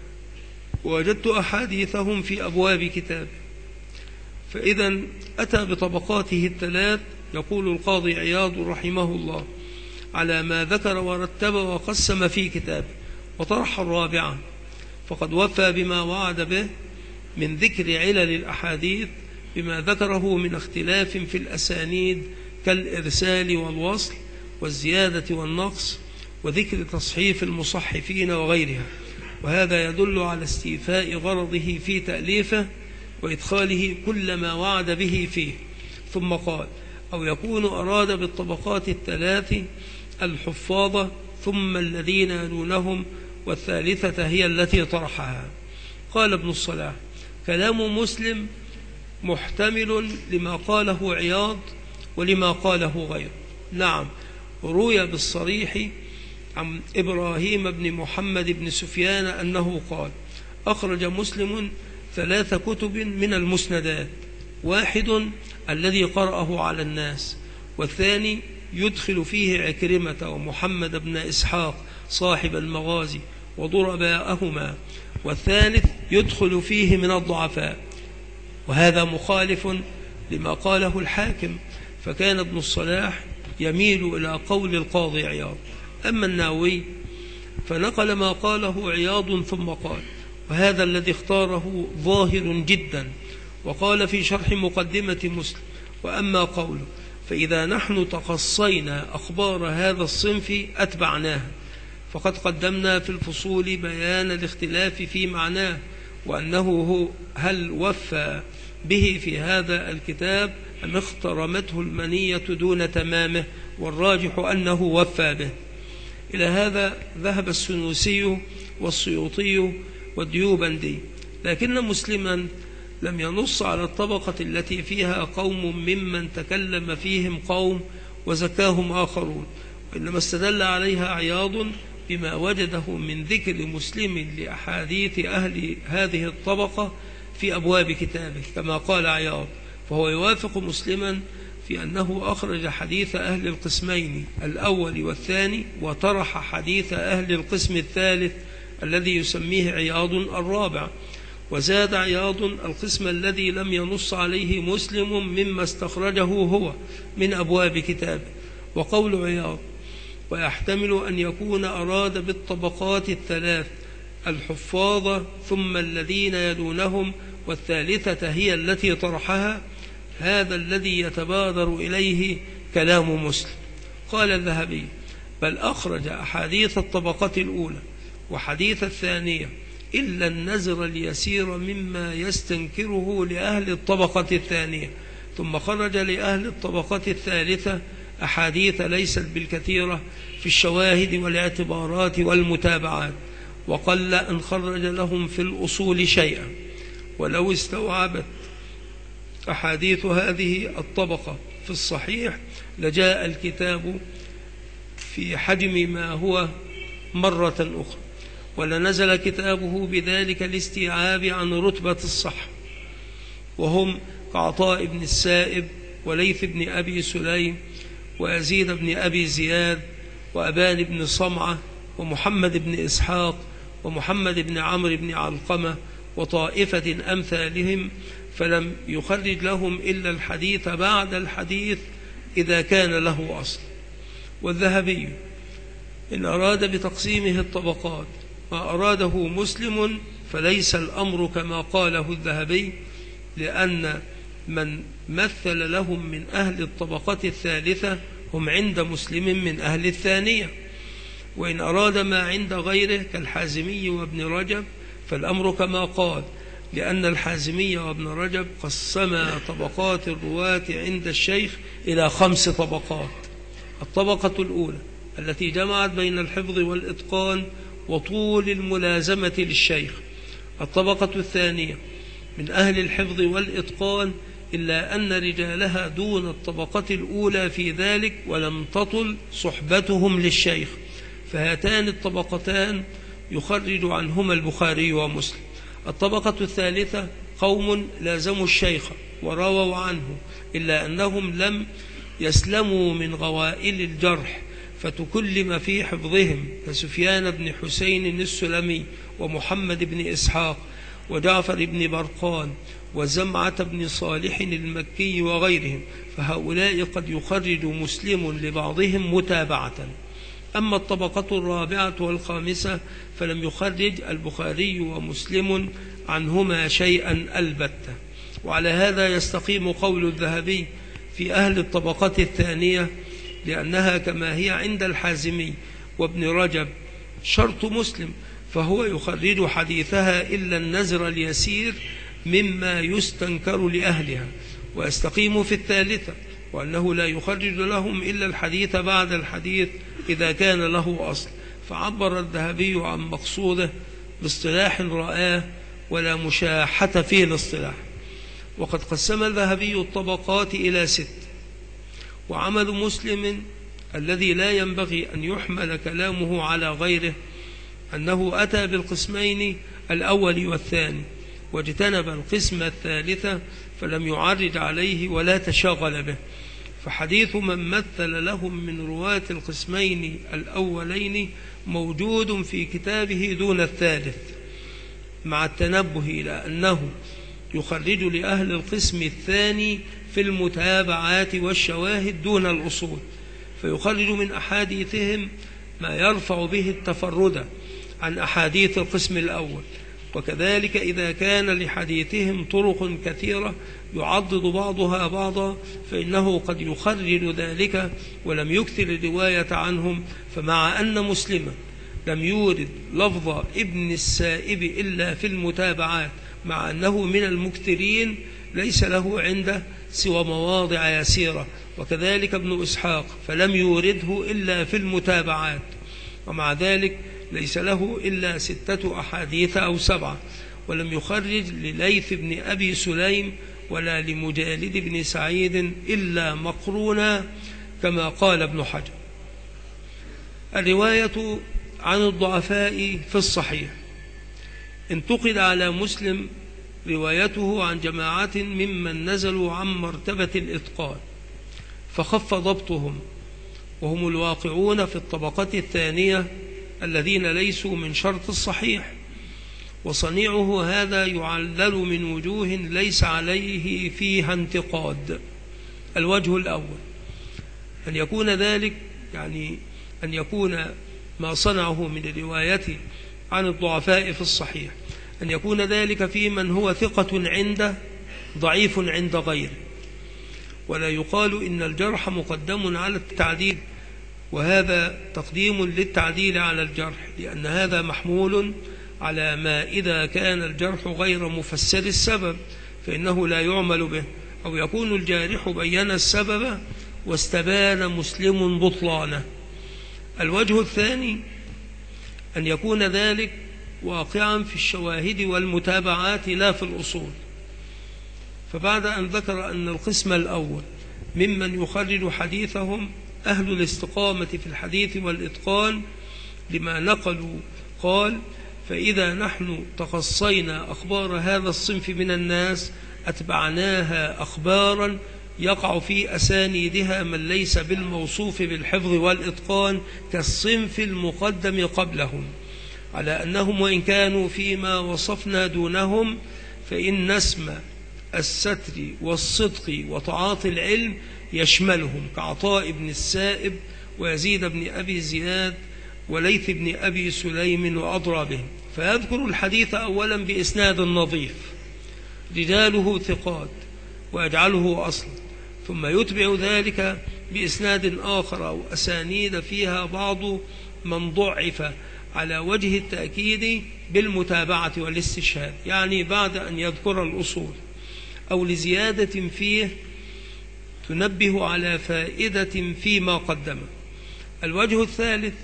ووجدت أحاديثهم في أبواب كتابه. فإذا أتى بطبقاته ال3، يقول القاضي عياض رحمه الله على ما ذكر ورتب وقسم في كتابه. وطرح الرابعة، فقد وفى بما وعد به من ذكر علل الأحاديث بما ذكره من اختلاف في الأسانيد كالإرسال والوصل والزيادة والنقص، وذكر تصحيف المصحفين وغيرها، وهذا يدل على استيفاء غرضه في تأليفه وإدخاله كل ما وعد به فيه. ثم قال: أو يكون أراد بالطبقات ال3 الحفاظة ثم الذين يلونهم، والثالثة هي التي طرحها. قال ابن الصلاح: كلام مسلم محتمل لما قاله عياض ولما قاله غيره. نعم، روي بالصريح عن إبراهيم بن محمد بن سفيان أنه قال: أخرج مسلم 3 كتب من المسندات، واحد الذي قرأه على الناس، والثاني يدخل فيه عكرمة ومحمد بن إسحاق صاحب المغازي وضرباءهما، والثالث يدخل فيه من الضعفاء. وهذا مخالف لما قاله الحاكم، فكان ابن الصلاح يميل إلى قول القاضي عياض. أما النووي فنقل ما قاله عياض ثم قال: وهذا الذي اختاره ظاهر جدا. وقال في شرح مقدمة مسلم: وأما قوله فإذا نحن تقصينا أخبار هذا الصنف أتبعناها، فقد قدمنا في الفصول بيان الاختلاف في معناه، وأنه هو هل وفى به في هذا الكتاب أم اخترمته المنية دون تمامه، والراجح أنه وفى به. إلى هذا ذهب السنوسي والسيوطي والديوبندي، لكن مسلما لم ينص على الطبقة التي فيها قوم ممن تكلم فيهم قوم وزكاهم آخرون، وإنما استدل عليها عياض بما وجده من ذكر مسلم لأحاديث أهل هذه الطبقة في أبواب كتابه كما قال عياض، فهو يوافق مسلما في أنه أخرج حديث أهل القسمين الأول والثاني، وطرح حديث أهل القسم الثالث الذي يسميه عياض الرابع. وزاد عياض القسم الذي لم ينص عليه مسلم مما استخرجه هو من أبواب كتابه. وقول عياض: ويحتمل أن يكون أراد بالطبقات ال3 الحفاظ ثم الذين يلونهم والثالثة هي التي طرحها، هذا الذي يتبادر إليه كلام مسلم. قال الذهبي: بل أخرج أحاديث الطبقة الأولى وحديث الثانية إلا النزر اليسير مما يستنكره لأهل الطبقة الثانية، ثم خرج لأهل الطبقة الثالثة أحاديث ليست بالكثيرة في الشواهد والاعتبارات والمتابعات، وقل أن خرج لهم في الأصول شيئا. ولو استوعبت أحاديث هذه الطبقة في الصحيح لجاء الكتاب في حجم ما هو مرة أخرى، ولنزل كتابه بذلك الاستيعاب عن رتبة الصحة، وهم كعطاء بن السائب وليث بن أبي سليم ويزيد بن أبي زياد وأبان بن صمعة ومحمد بن إسحاق ومحمد بن عمرو بن علقمة وطائفة أمثالهم، فلم يخرج لهم إلا الحديث بعد الحديث إذا كان له أصل. والذهبي إن أراد بتقسيمه الطبقات ما أراده مسلم فليس الأمر كما قاله الذهبي، لأن من مثل لهم من أهل الطبقة الثالثة هم عند مسلم من أهل الثانية. وإن أراد ما عند غيره كالحازمي وابن رجب فالأمر كما قال، لأن الحازمي وابن رجب قسما طبقات الرواة عند الشيخ إلى 5 طبقات: الطبقة الأولى التي جمعت بين الحفظ والإتقان وطول الملازمة للشيخ، الطبقة الثانية من أهل الحفظ والإتقان إلا أن رجالها دون الطبقة الأولى في ذلك ولم تطل صحبتهم للشيخ، فهاتان الطبقتان يخرج عنهما البخاري ومسلم. الطبقة الثالثة قوم لازموا الشيخ ورووا عنه إلا أنهم لم يسلموا من غوائل الجرح فتكلم في حفظهم كسفيان بن حسين السلمي ومحمد بن إسحاق وجعفر بن برقان وزمعة بن صالح المكي وغيرهم، فهؤلاء قد يخرج مسلم لبعضهم متابعة. أما الطبقة الرابعة والخامسة فلم يخرج البخاري ومسلم عنهما شيئا البتة. وعلى هذا يستقيم قول الذهبي في أهل الطبقة الثانية، لأنها كما هي عند الحازمي وابن رجب شرط مسلم، فهو يخرج حديثها إلا النزر اليسير مما يستنكر لأهلها. ويستقيم في الثالثة، وأنه لا يخرج لهم إلا الحديث بعد الحديث إذا كان له أصل. فعبر الذهبي عن مقصوده باصطلاح رآه ولا مشاحة فيه الاصطلاح. وقد قسم الذهبي الطبقات إلى 6. وعمل مسلم الذي لا ينبغي أن يحمل كلامه على غيره أنه أتى بالقسمين الأول والثاني واجتنب القسم الثالث فلم يعرج عليه ولا تشاغل به. فحديث من مثل لهم من رواة القسمين الأولين موجود في كتابه دون الثالث، مع التنبه إلى أنه يخرج لأهل القسم الثاني في المتابعات والشواهد دون الأصول، فيخرج من أحاديثهم ما يرفع به التفرد عن أحاديث القسم الأول. وكذلك إذا كان لحديثهم طرق كثيرة يعضد بعضها بعضا فإنه قد يخرج ذلك ولم يكثر الرواية عنهم. فمع أن مسلما لم يورد لفظ ابن السائب إلا في المتابعات مع أنه من المكثرين، ليس له عنده سوى مواضع يسيرة، وكذلك ابن إسحاق فلم يورده إلا في المتابعات، ومع ذلك ليس له إلا 6 أحاديث أو 7، ولم يخرج لليث بن أبي سليم ولا لمجالد بن سعيد إلا مقرونا كما قال ابن حجر. الرواية عن الضعفاء في الصحيح انتقد على مسلم روايته عن جماعة ممن نزلوا عن مرتبة الإتقان فخف ضبطهم، وهم الواقعون في الطبقة الثانية الذين ليسوا من شرط الصحيح، وصنيعه هذا يعلل من وجوه ليس عليه فيها انتقاد. الوجه الأول أن يكون ذلك يعني أن يكون ما صنعه من الرواية عن الضعفاء في الصحيح أن يكون ذلك في من هو ثقة عنده ضعيف عند غيره، ولا يقال إن الجرح مقدم على التعديل، وهذا تقديم للتعديل على الجرح، لأن هذا محمول على ما إذا كان الجرح غير مفسر السبب فإنه لا يعمل به، أو يكون الجارح بين السبب واستبان مسلم بطلانه. الوجه الثاني أن يكون ذلك واقعا في الشواهد والمتابعات لا في الأصول. فبعد أن ذكر أن القسم الأول ممن يخرج حديثهم أهل الاستقامة في الحديث والإتقان لما نقلوا، قال: فإذا نحن تقصينا أخبار هذا الصنف من الناس أتبعناها أخبارا يقع في أسانيدها من ليس بالموصوف بالحفظ والإتقان كالصنف المقدم قبلهم، على أنهم وإن كانوا فيما وصفنا دونهم فإن اسم الستر والصدق وتعاطي العلم يشملهم، كعطاء بن السائب ويزيد بن أبي زياد وليث بن أبي سليم وأضرابهم. فيذكر الحديث أولا بإسناد نظيف رجاله ثقات ويجعله أصلا، ثم يتبع ذلك بإسناد آخر أو أسانيد فيها بعض من ضعف على وجه التأكيد بالمتابعة والاستشهاد، يعني بعد أن يذكر الأصول أو لزيادة فيه تنبه على فائدة فيما قدمه. الوجه الثالث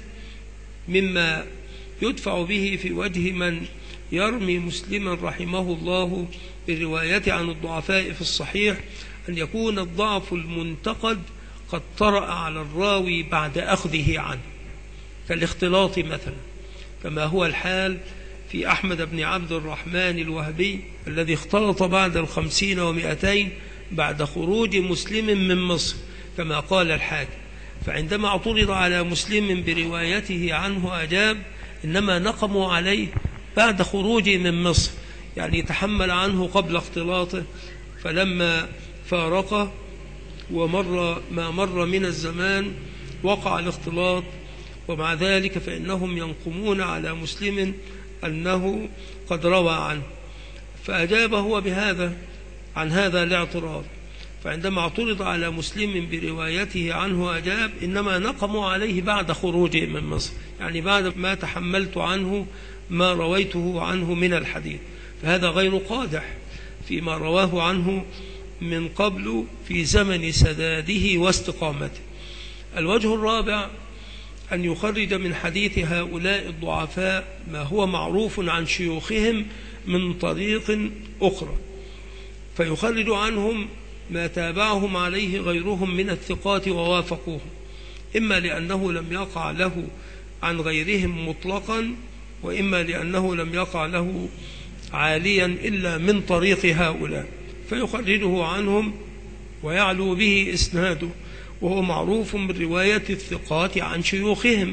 مما يدفع به في وجه من يرمي مسلما رحمه الله بالرواية عن الضعفاء في الصحيح أن يكون الضعف المنتقد قد طرأ على الراوي بعد أخذه عنه، كالاختلاط مثلا، كما هو الحال في أحمد بن عبد الرحمن الوهبي الذي اختلط بعد 50 و200 بعد خروج مسلم من مصر كما قال الحاكم. فعندما اعترض على مسلم بروايته عنه أجاب: إنما نقموا عليه بعد خروجه من مصر، يعني تحمل عنه قبل اختلاطه، فلما فارقه ومر ما مر من الزمان وقع الاختلاط، ومع ذلك فإنهم ينقمون على مسلم أنه قد روى عنه. فأجاب هو بهذا عن هذا الاعتراض، فعندما اعترض على مسلم بروايته عنه أجاب: إنما نقموا عليه بعد خروجه من مصر، يعني بعد ما تحملت عنه ما رويته عنه من الحديث، فهذا غير قادح فيما رواه عنه من قبل في زمن سداده واستقامته. الوجه الرابع أن يخرج من حديث هؤلاء الضعفاء ما هو معروف عن شيوخهم من طريق أخرى، فيخرج عنهم ما تابعهم عليه غيرهم من الثقات ووافقوهم، إما لأنه لم يقع له عن غيرهم مطلقا، وإما لأنه لم يقع له عاليا إلا من طريق هؤلاء، فيخرجه عنهم ويعلو به إسناده، وهو معروف بالرواية الثقات عن شيوخهم.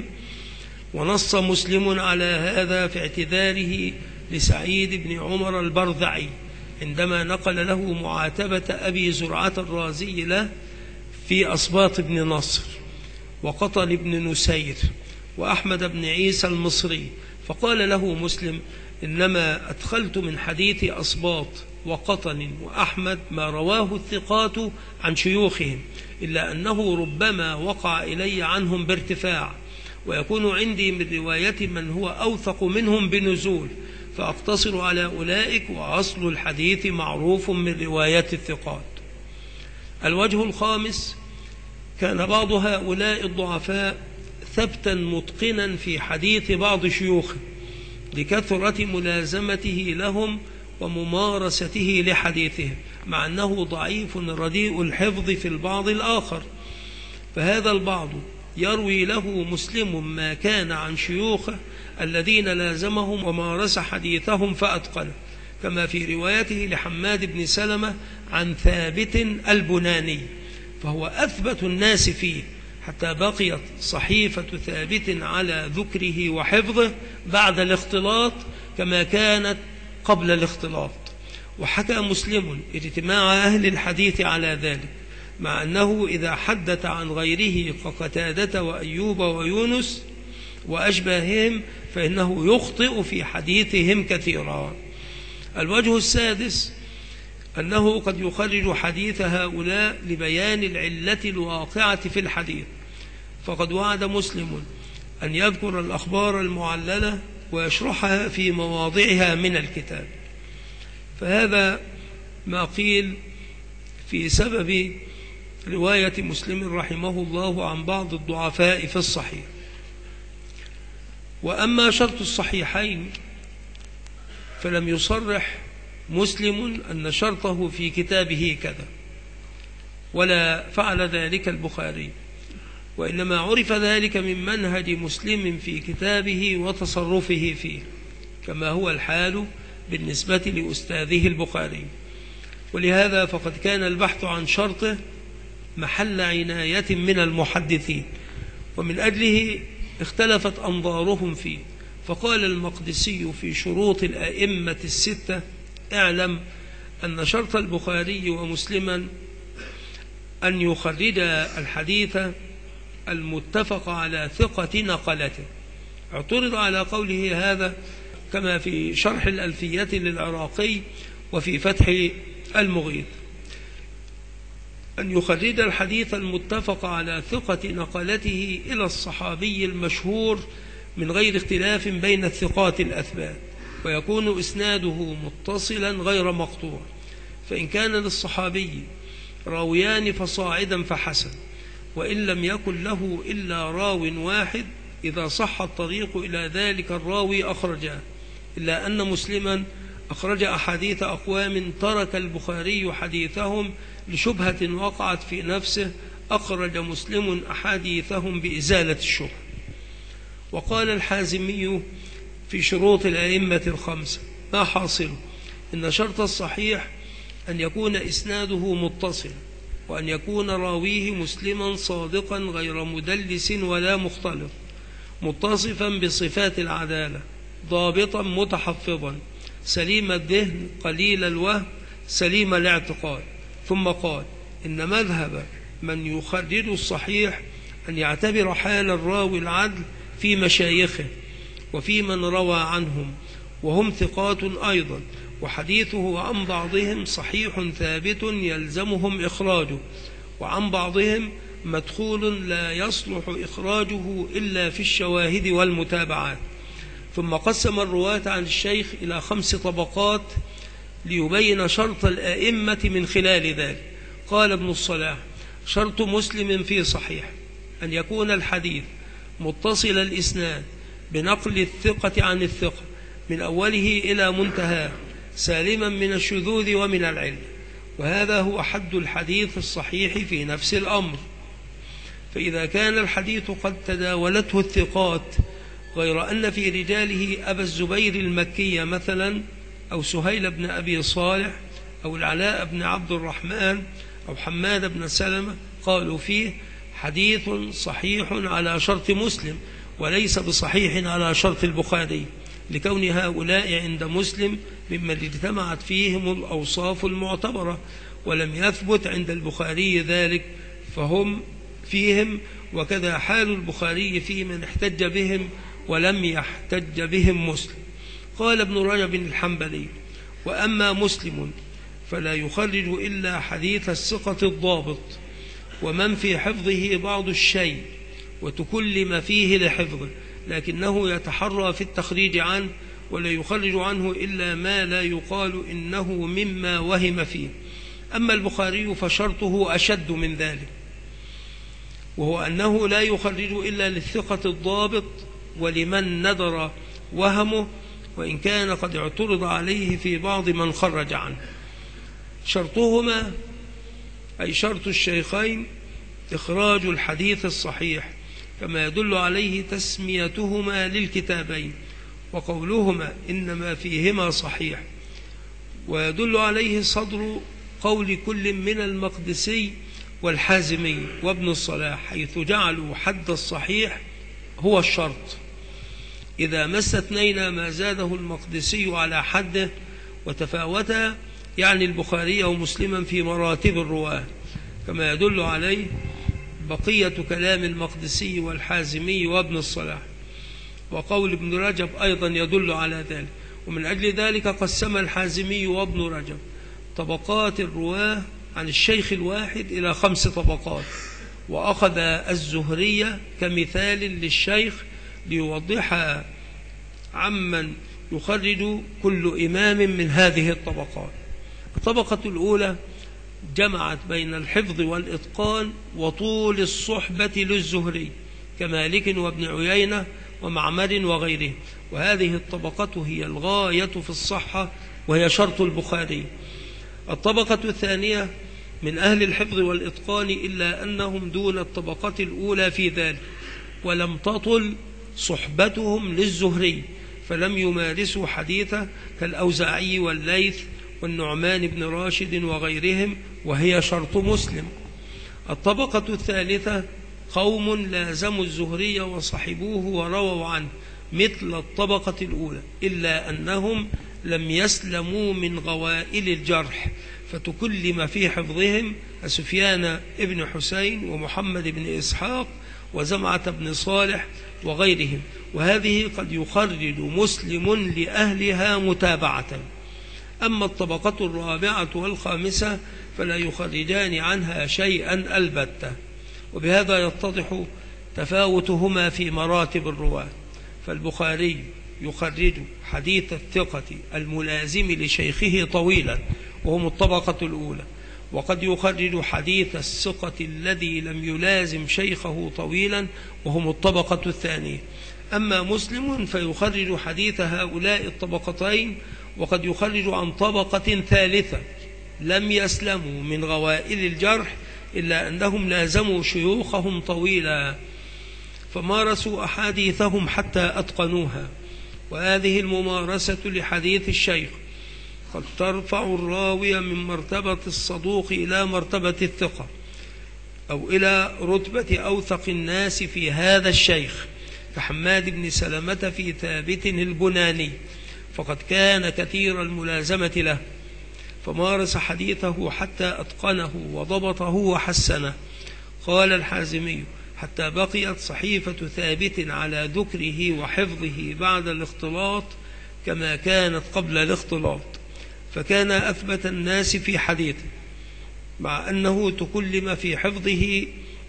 ونص مسلم على هذا في اعتذاره لسعيد بن عمر البرذعي عندما نقل له معاتبة أبي زرعة الرازي له في أصباط بن نصر وقطن بن نسير وأحمد بن عيسى المصري، فقال له مسلم: إنما أدخلت من حديث أصباط وقطن وأحمد ما رواه الثقات عن شيوخهم، إلا أنه ربما وقع إلي عنهم بارتفاع، ويكون عندي من رواية من هو أوثق منهم بنزول، فأقتصر على أولئك، وأصل الحديث معروف من رواية الثقات. الوجه الخامس: كان بعض هؤلاء الضعفاء ثبتا متقنا في حديث بعض شيوخه لكثرة ملازمته لهم وممارسته لحديثهم، مع أنه ضعيف رديء الحفظ في البعض الآخر، فهذا البعض يروي له مسلم ما كان عن شيوخه الذين لازمهم ومارس حديثهم فأتقنه، كما في روايته لحماد بن سلمة عن ثابت البناني، فهو أثبت الناس فيه، حتى بقيت صحيفة ثابت على ذكره وحفظه بعد الاختلاط كما كانت قبل الاختلاط. وحكى مسلم اجتماع أهل الحديث على ذلك، مع أنه إذا حدث عن غيره كقتادة وأيوب ويونس وأشباههم فإنه يخطئ في حديثهم كثيرا. الوجه السادس: أنه قد يخرج حديث هؤلاء لبيان العلة الواقعة في الحديث، فقد وعد مسلم أن يذكر الأخبار المعللة ويشرحها في مواضعها من الكتاب. فهذا ما قيل في سبب رواية مسلم رحمه الله عن بعض الضعفاء في الصحيح. وأما شرط الصحيحين فلم يصرح مسلم أن شرطه في كتابه كذا، ولا فعل ذلك البخاري، وإنما عرف ذلك من منهج مسلم في كتابه وتصرفه فيه، كما هو الحال بالنسبة لأستاذه البخاري. ولهذا فقد كان البحث عن شرطه محل عناية من المحدثين، ومن أجله اختلفت أنظارهم فيه. فقال المقدسي في شروط الأئمة الستة: اعلم أن شرط البخاري ومسلما أن يخرج الحديث المتفق على ثقة نقلته. اعترض على قوله هذا كما في شرح الألفية للعراقي وفي فتح المغيث، أن يخرج الحديث المتفق على ثقة نقلته إلى الصحابي المشهور من غير اختلاف بين الثقات الأثبات، ويكون إسناده متصلا غير مقطوع. فإن كان للصحابي راويان فصاعدا فحسن، وإن لم يكن له إلا راو واحد إذا صح الطريق إلى ذلك الراوي أخرجاه، إلا أن مسلما أخرج أحاديث أقوام ترك البخاري حديثهم لشبهة وقعت في نفسه، أخرج مسلم أحاديثهم بإزالة الشبهة. وقال الحازمي في شروط الأئمة الخمسة: ما حاصله إن شرط الصحيح أن يكون إسناده متصل، وأن يكون راويه مسلما صادقا غير مدلس ولا مختلط، متصفا بصفات العدالة، ضابطا متحفظا، سليم الذهن قليل الوهم سليم الاعتقاد. ثم قال: إن مذهب من يخرج الصحيح أن يعتبر حال الراوي العدل في مشايخه وفي من روى عنهم، وهم ثقات أيضا، وحديثه عن بعضهم صحيح ثابت يلزمهم إخراجه، وعن بعضهم مدخول لا يصلح إخراجه إلا في الشواهد والمتابعات. ثم قسم الرواة عن الشيخ إلى 5 طبقات ليبين شرط الأئمة من خلال ذلك. قال ابن الصلاح: شرط مسلم في صحيح أن يكون الحديث متصل الإسناد بنقل الثقة عن الثقة من أوله إلى منتهاه، سالما من الشذوذ ومن العلة، وهذا هو حد الحديث الصحيح في نفس الأمر. فإذا كان الحديث قد تداولته الثقات، غير أن في رجاله أبا الزبير المكي مثلا، أو سهيل بن أبي صالح، أو العلاء بن عبد الرحمن، أو حماد بن سلمة، قالوا فيه حديث صحيح على شرط مسلم وليس بصحيح على شرط البخاري، لكون هؤلاء عند مسلم ممن اجتمعت فيهم الأوصاف المعتبرة، ولم يثبت عند البخاري ذلك فهم فيهم، وكذا حال البخاري في من احتج بهم ولم يحتج بهم مسلم. قال ابن رجب الحنبلي: وأما مسلم فلا يخرج إلا حديث الثقة الضابط، ومن في حفظه بعض الشيء وتكلم فيه لحفظه، لكنه يتحرى في التخريج عنه، ولا يخرج عنه إلا ما لا يقال إنه مما وهم فيه. أما البخاري فشرطه أشد من ذلك، وهو أنه لا يخرج إلا للثقة الضابط ولمن ندر وهمه، وإن كان قد اعترض عليه في بعض من خرج عنه. شرطهما أي شرط الشيخين إخراج الحديث الصحيح، كما يدل عليه تسميتهما للكتابين وقولهما إنما فيهما صحيح، ويدل عليه صدر قول كل من المقدسي والحازمي وابن الصلاح، حيث جعلوا حد الصحيح هو الشرط. إذا ما استثنينا ما زاده المقدسي على حده وتفاوتا، يعني البخاري ومسلما في مراتب الرواة، كما يدل عليه بقية كلام المقدسي والحازمي وابن الصلاح. وقول ابن رجب أيضا يدل على ذلك، ومن أجل ذلك قسم الحازمي وابن رجب طبقات الرواة عن الشيخ الواحد إلى 5 طبقات، وأخذ الزهرية كمثال للشيخ ليوضح عمن يخرج كل إمام من هذه الطبقات. الطبقة الأولى جمعت بين الحفظ والإتقان وطول الصحبة للزهري كمالك وابن عيينة ومعمر وغيره، وهذه الطبقة هي الغاية في الصحة وهي شرط البخاري. الطبقة الثانية من أهل الحفظ والإتقان إلا أنهم دون الطبقة الأولى في ذلك، ولم تطل صحبتهم للزهري فلم يمارسوا حديثه كالأوزاعي والليث والنعمان بن راشد وغيرهم، وهي شرط مسلم. الطبقة الثالثة قوم لازموا الزهري وصحبوه ورووا عنه مثل الطبقة الأولى، إلا أنهم لم يسلموا من غوائل الجرح، فتكلم في حفظهم سفيان بن حسين ومحمد بن إسحاق وزمعة بن صالح وغيرهم، وهذه قد يخرج مسلم لأهلها متابعة. أما الطبقة الرابعة والخامسة فلا يخرجان عنها شيئا البتة، وبهذا يتضح تفاوتهما في مراتب الرواة. فالبخاري يخرج حديث الثقة الملازم لشيخه طويلا وهم الطبقة الأولى، وقد يخرج حديث الثقة الذي لم يلازم شيخه طويلا وهم الطبقة الثانية. أما مسلم فيخرج حديث هؤلاء الطبقتين، وقد يخرج عن طبقة ثالثة لم يسلموا من غوائل الجرح إلا أنهم لازموا شيوخهم طويلا فمارسوا أحاديثهم حتى أتقنوها. وهذه الممارسة لحديث الشيخ قد ترفع الراوي من مرتبة الصدوق إلى مرتبة الثقة، أو إلى رتبة أوثق الناس في هذا الشيخ كحماد بن سلمة في ثابت البناني، فقد كان كثير الملازمة له فمارس حديثه حتى أتقنه وضبطه وحسنه. قال الحازمي: حتى بقيت صحيفة ثابت على ذكره وحفظه بعد الاختلاط كما كانت قبل الاختلاط، فكان أثبت الناس في حديثه، مع أنه تكلم في حفظه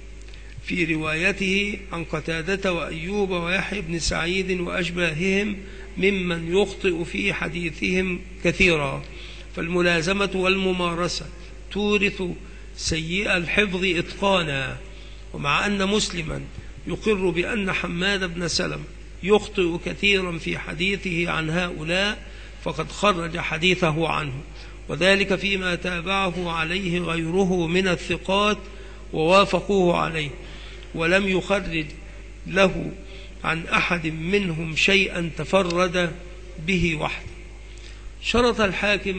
في روايته عن قتادة وأيوب ويحيى بن سعيد وأشباههم ممن يخطئ في حديثهم كثيرا. فالملازمة والممارسة تورث سيء الحفظ إتقانا. ومع أن مسلما يقر بأن حماد بن سلمة يخطئ كثيرا في حديثه عن هؤلاء، فقد خرج حديثه عنه، وذلك فيما تابعه عليه غيره من الثقات ووافقوه عليه، ولم يخرج له عن أحد منهم شيئا تفرد به وحده. شرط الحاكم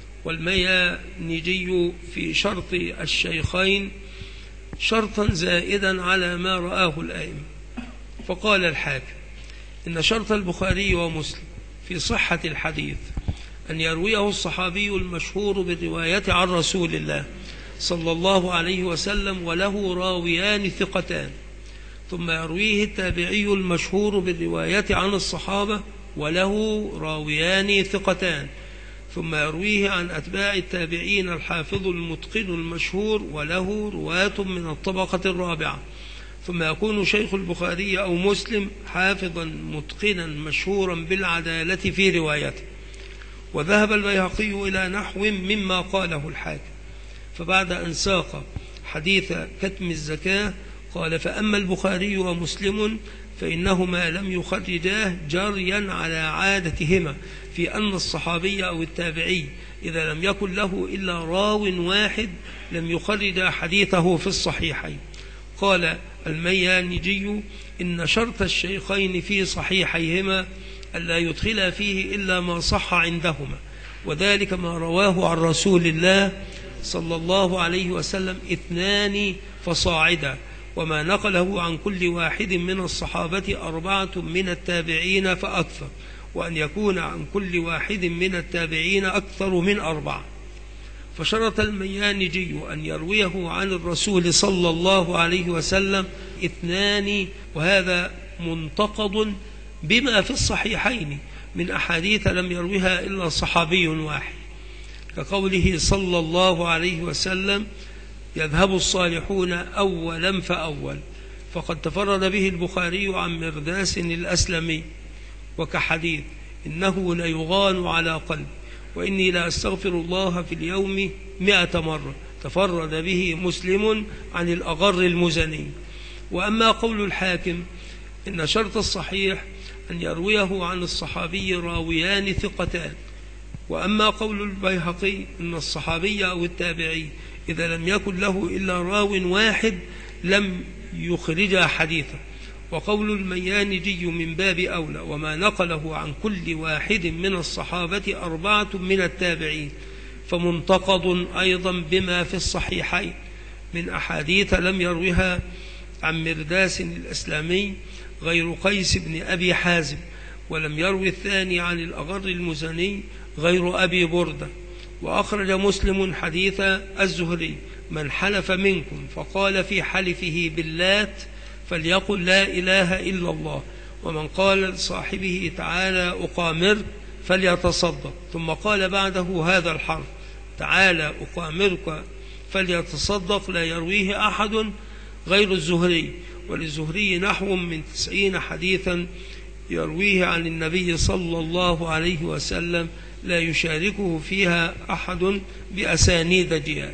والميانجي في شرط الشيخين شرطا زائدا على ما رآه الآئمة، فقال الحاكم: إن شرط البخاري ومسلم في صحة الحديث أن يرويه الصحابي المشهور بالرواية عن رسول الله صلى الله عليه وسلم وله راويان ثقتان، ثم يرويه التابعي المشهور بالرواية عن الصحابة وله راويان ثقتان، ثم يرويه عن أتباع التابعين الحافظ المتقن المشهور وله رواة من الطبقة الرابعة، ثم يكون شيخ البخاري أو مسلم حافظا متقنا مشهورا بالعدالة في روايته. وذهب البيهقي إلى نحو مما قاله الحاكم، فبعد أن ساق حديث كتم الزكاة قال: فأما البخاري ومسلم فإنهما لم يخرجاه جريا على عادتهما في أن الصحابي أو التابعي إذا لم يكن له إلا راو واحد لم يخرج حديثه في الصحيحين. قال الميانجي: إن شرط الشيخين في صحيحيهما ألا يدخل فيه إلا ما صح عندهما، وذلك ما رواه عن رسول الله صلى الله عليه وسلم 2 فصاعدا، وما نقله عن كل واحد من الصحابة 4 من التابعين فأكثر، وأن يكون عن كل واحد من التابعين أكثر من 4. فشرط الميانجي أن يرويه عن الرسول صلى الله عليه وسلم 2، وهذا منتقض بما في الصحيحين من أحاديث لم يرويها إلا صحابي واحد. كقوله صلى الله عليه وسلم: يذهب الصالحون أولا فأول، فقد تفرد به البخاري عن مرداس الأسلمي. وكحديث: إنه ليغان على قلب، وإني لا أستغفر الله في اليوم 100 مرة، تفرد به مسلم عن الأغر المزني. وأما قول الحاكم إن شرط الصحيح أن يرويه عن الصحابي راويان ثقتان. وأما قول البيهقي إن الصحابي أو التابعي إذا لم يكن له إلا راو واحد لم يخرج حديثه. وقول الميانجي من باب أولى، وما نقله عن كل واحد من الصحابة 4 من التابعين، فمنتقض أيضا بما في الصحيحين من أحاديث لم يروها عن مرداس الأسلامي غير قيس بن أبي حازم، ولم يروي الثاني عن الأغر المزني غير أبي بردة. وأخرج مسلم حديث الزهري: من حلف منكم فقال في حلفه باللات فليقل لا إله إلا الله، ومن قال لصاحبه تعالى أقامرك فليتصدق، ثم قال بعده هذا الحرف: تعالى أقامرك فليتصدق، لا يرويه أحد غير الزهري. وللزهري نحو من 90 حديثا يرويه عن النبي صلى الله عليه وسلم لا يشاركه فيها أحد بأسانيد جياد.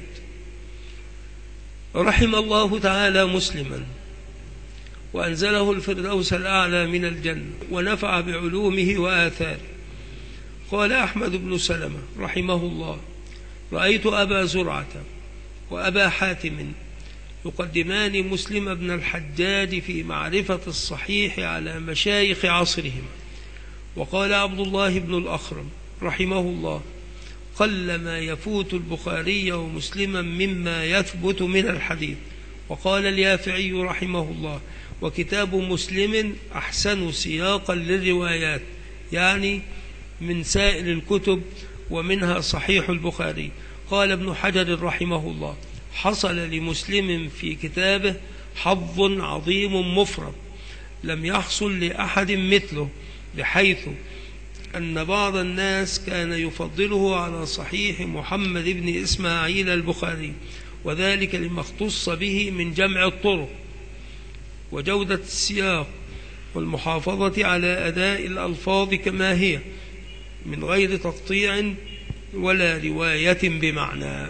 رحم الله تعالى مسلما وأنزله الفردوس الأعلى من الجنة ونفع بعلومه وآثاره. قال أحمد بن سلمة رحمه الله: رأيت أبا زرعة وأبا حاتم يقدمان مسلم بن الحجاج في معرفة الصحيح على مشايخ عصرهم. وقال عبد الله بن الأخرم رحمه الله: قل ما يفوت البخاري ومسلما مما يثبت من الحديث. وقال اليافعي رحمه الله: وكتاب مسلم أحسن سياقا للروايات، يعني من سائر الكتب ومنها صحيح البخاري. قال ابن حجر رحمه الله: حصل لمسلم في كتابه حظ عظيم مفرد لم يحصل لأحد مثله، بحيث أن بعض الناس كان يفضله على صحيح محمد بن إسماعيل البخاري، وذلك لما اختص به من جمع الطرق وجودة السياق والمحافظة على أداء الألفاظ كما هي من غير تقطيع ولا رواية بمعنى.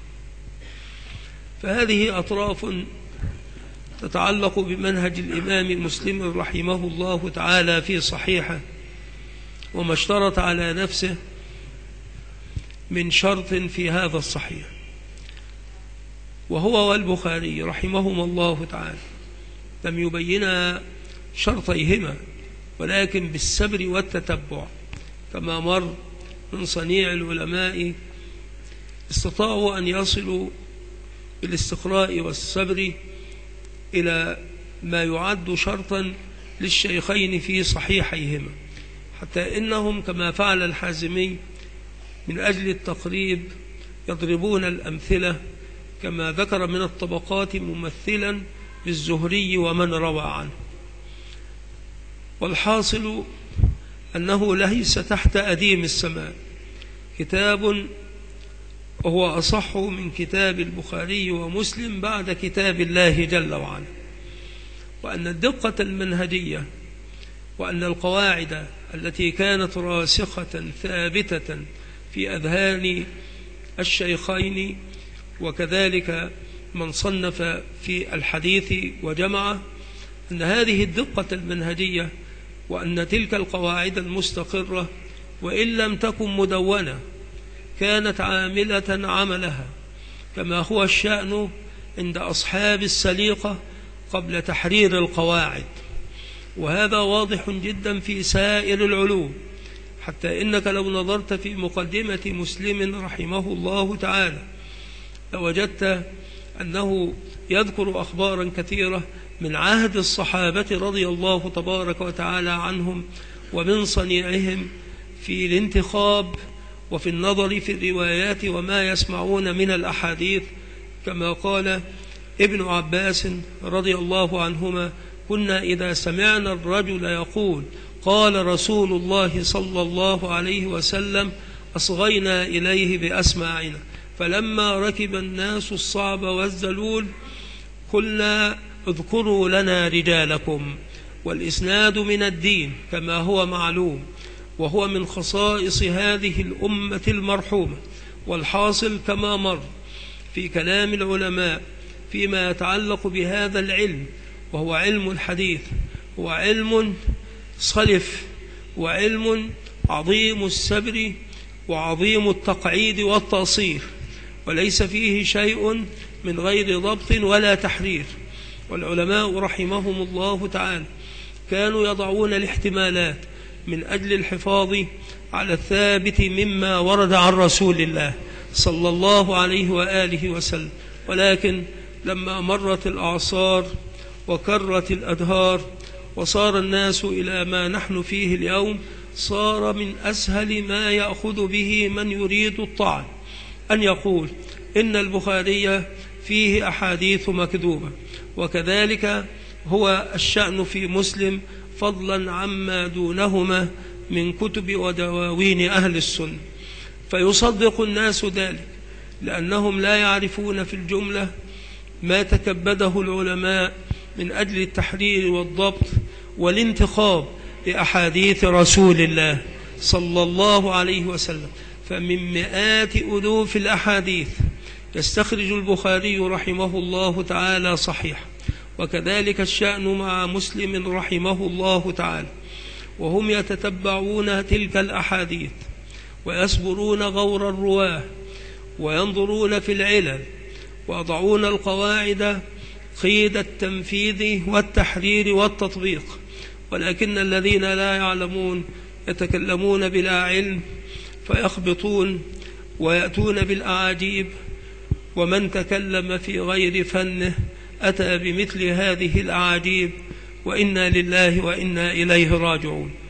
فهذه أطراف تتعلق بمنهج الإمام مسلم رحمه الله تعالى في صحيحه، وما اشترط على نفسه من شرط في هذا الصحيح. وهو والبخاري رحمهما الله تعالى لم يبينا شرطيهما، ولكن بالسبر والتتبع كما مر من صنيع العلماء استطاعوا أن يصلوا بالاستقراء والصبر إلى ما يعد شرطا للشيخين في صحيحيهما، حتى إنهم كما فعل الحازمي من أجل التقريب يضربون الأمثلة كما ذكر من الطبقات ممثلا بالزهري ومن روى عنه. والحاصل أنه ليس تحت أديم السماء كتاب وهو أصح من كتاب البخاري ومسلم بعد كتاب الله جل وعلا، وأن الدقة المنهجية وأن القواعد التي كانت راسخة ثابتة في أذهان الشيخين وكذلك من صنف في الحديث وجمعه، أن هذه الدقة المنهجية وأن تلك القواعد المستقرة وإن لم تكن مدونة كانت عاملة عملها، كما هو الشأن عند أصحاب السليقة قبل تحرير القواعد. وهذا واضح جدا في سائر العلوم، حتى إنك لو نظرت في مقدمة مسلم رحمه الله تعالى لوجدت أنه يذكر أخبارا كثيرة من عهد الصحابة رضي الله تبارك وتعالى عنهم ومن صنيعهم في الانتخاب وفي النظر في الروايات وما يسمعون من الأحاديث، كما قال ابن عباس رضي الله عنهما: كنا إذا سمعنا الرجل يقول قال رسول الله صلى الله عليه وسلم أصغينا إليه بأسماعنا، فلما ركب الناس الصعب والذلول قلنا اذكروا لنا رجالكم. والإسناد من الدين كما هو معلوم، وهو من خصائص هذه الأمة المرحومة. والحاصل كما مر في كلام العلماء فيما يتعلق بهذا العلم، وهو علم الحديث، هو علم صلف، وعلم عظيم السبر وعظيم التقعيد والتأصيل، وليس فيه شيء من غير ضبط ولا تحرير. والعلماء رحمهم الله تعالى كانوا يضعون الاحتمالات من أجل الحفاظ على الثابت مما ورد عن رسول الله صلى الله عليه وآله وسلم. ولكن لما مرت الأعصار وكرت الأدهار وصار الناس إلى ما نحن فيه اليوم، صار من أسهل ما يأخذ به من يريد الطعن أن يقول إن البخاري فيه أحاديث مكذوبة، وكذلك هو الشأن في مسلم فضلا عما دونهما من كتب ودواوين أهل السنة. فيصدق الناس ذلك لأنهم لا يعرفون في الجملة ما تكبده العلماء من أجل التحرير والضبط والانتخاب لأحاديث رسول الله صلى الله عليه وسلم. فمن مئات ألوف الأحاديث يستخرج البخاري رحمه الله تعالى صحيح، وكذلك الشأن مع مسلم رحمه الله تعالى، وهم يتتبعون تلك الأحاديث ويصبرون غور الرواه وينظرون في العلل ويضعون القواعد قيد التنفيذ والتحرير والتطبيق. ولكن الذين لا يعلمون يتكلمون بلا علم فيخبطون ويأتون بالأعاجيب، ومن تكلم في غير فنه أتى بمثل هذه الأعاجيب، وإنا لله وإنا إليه راجعون.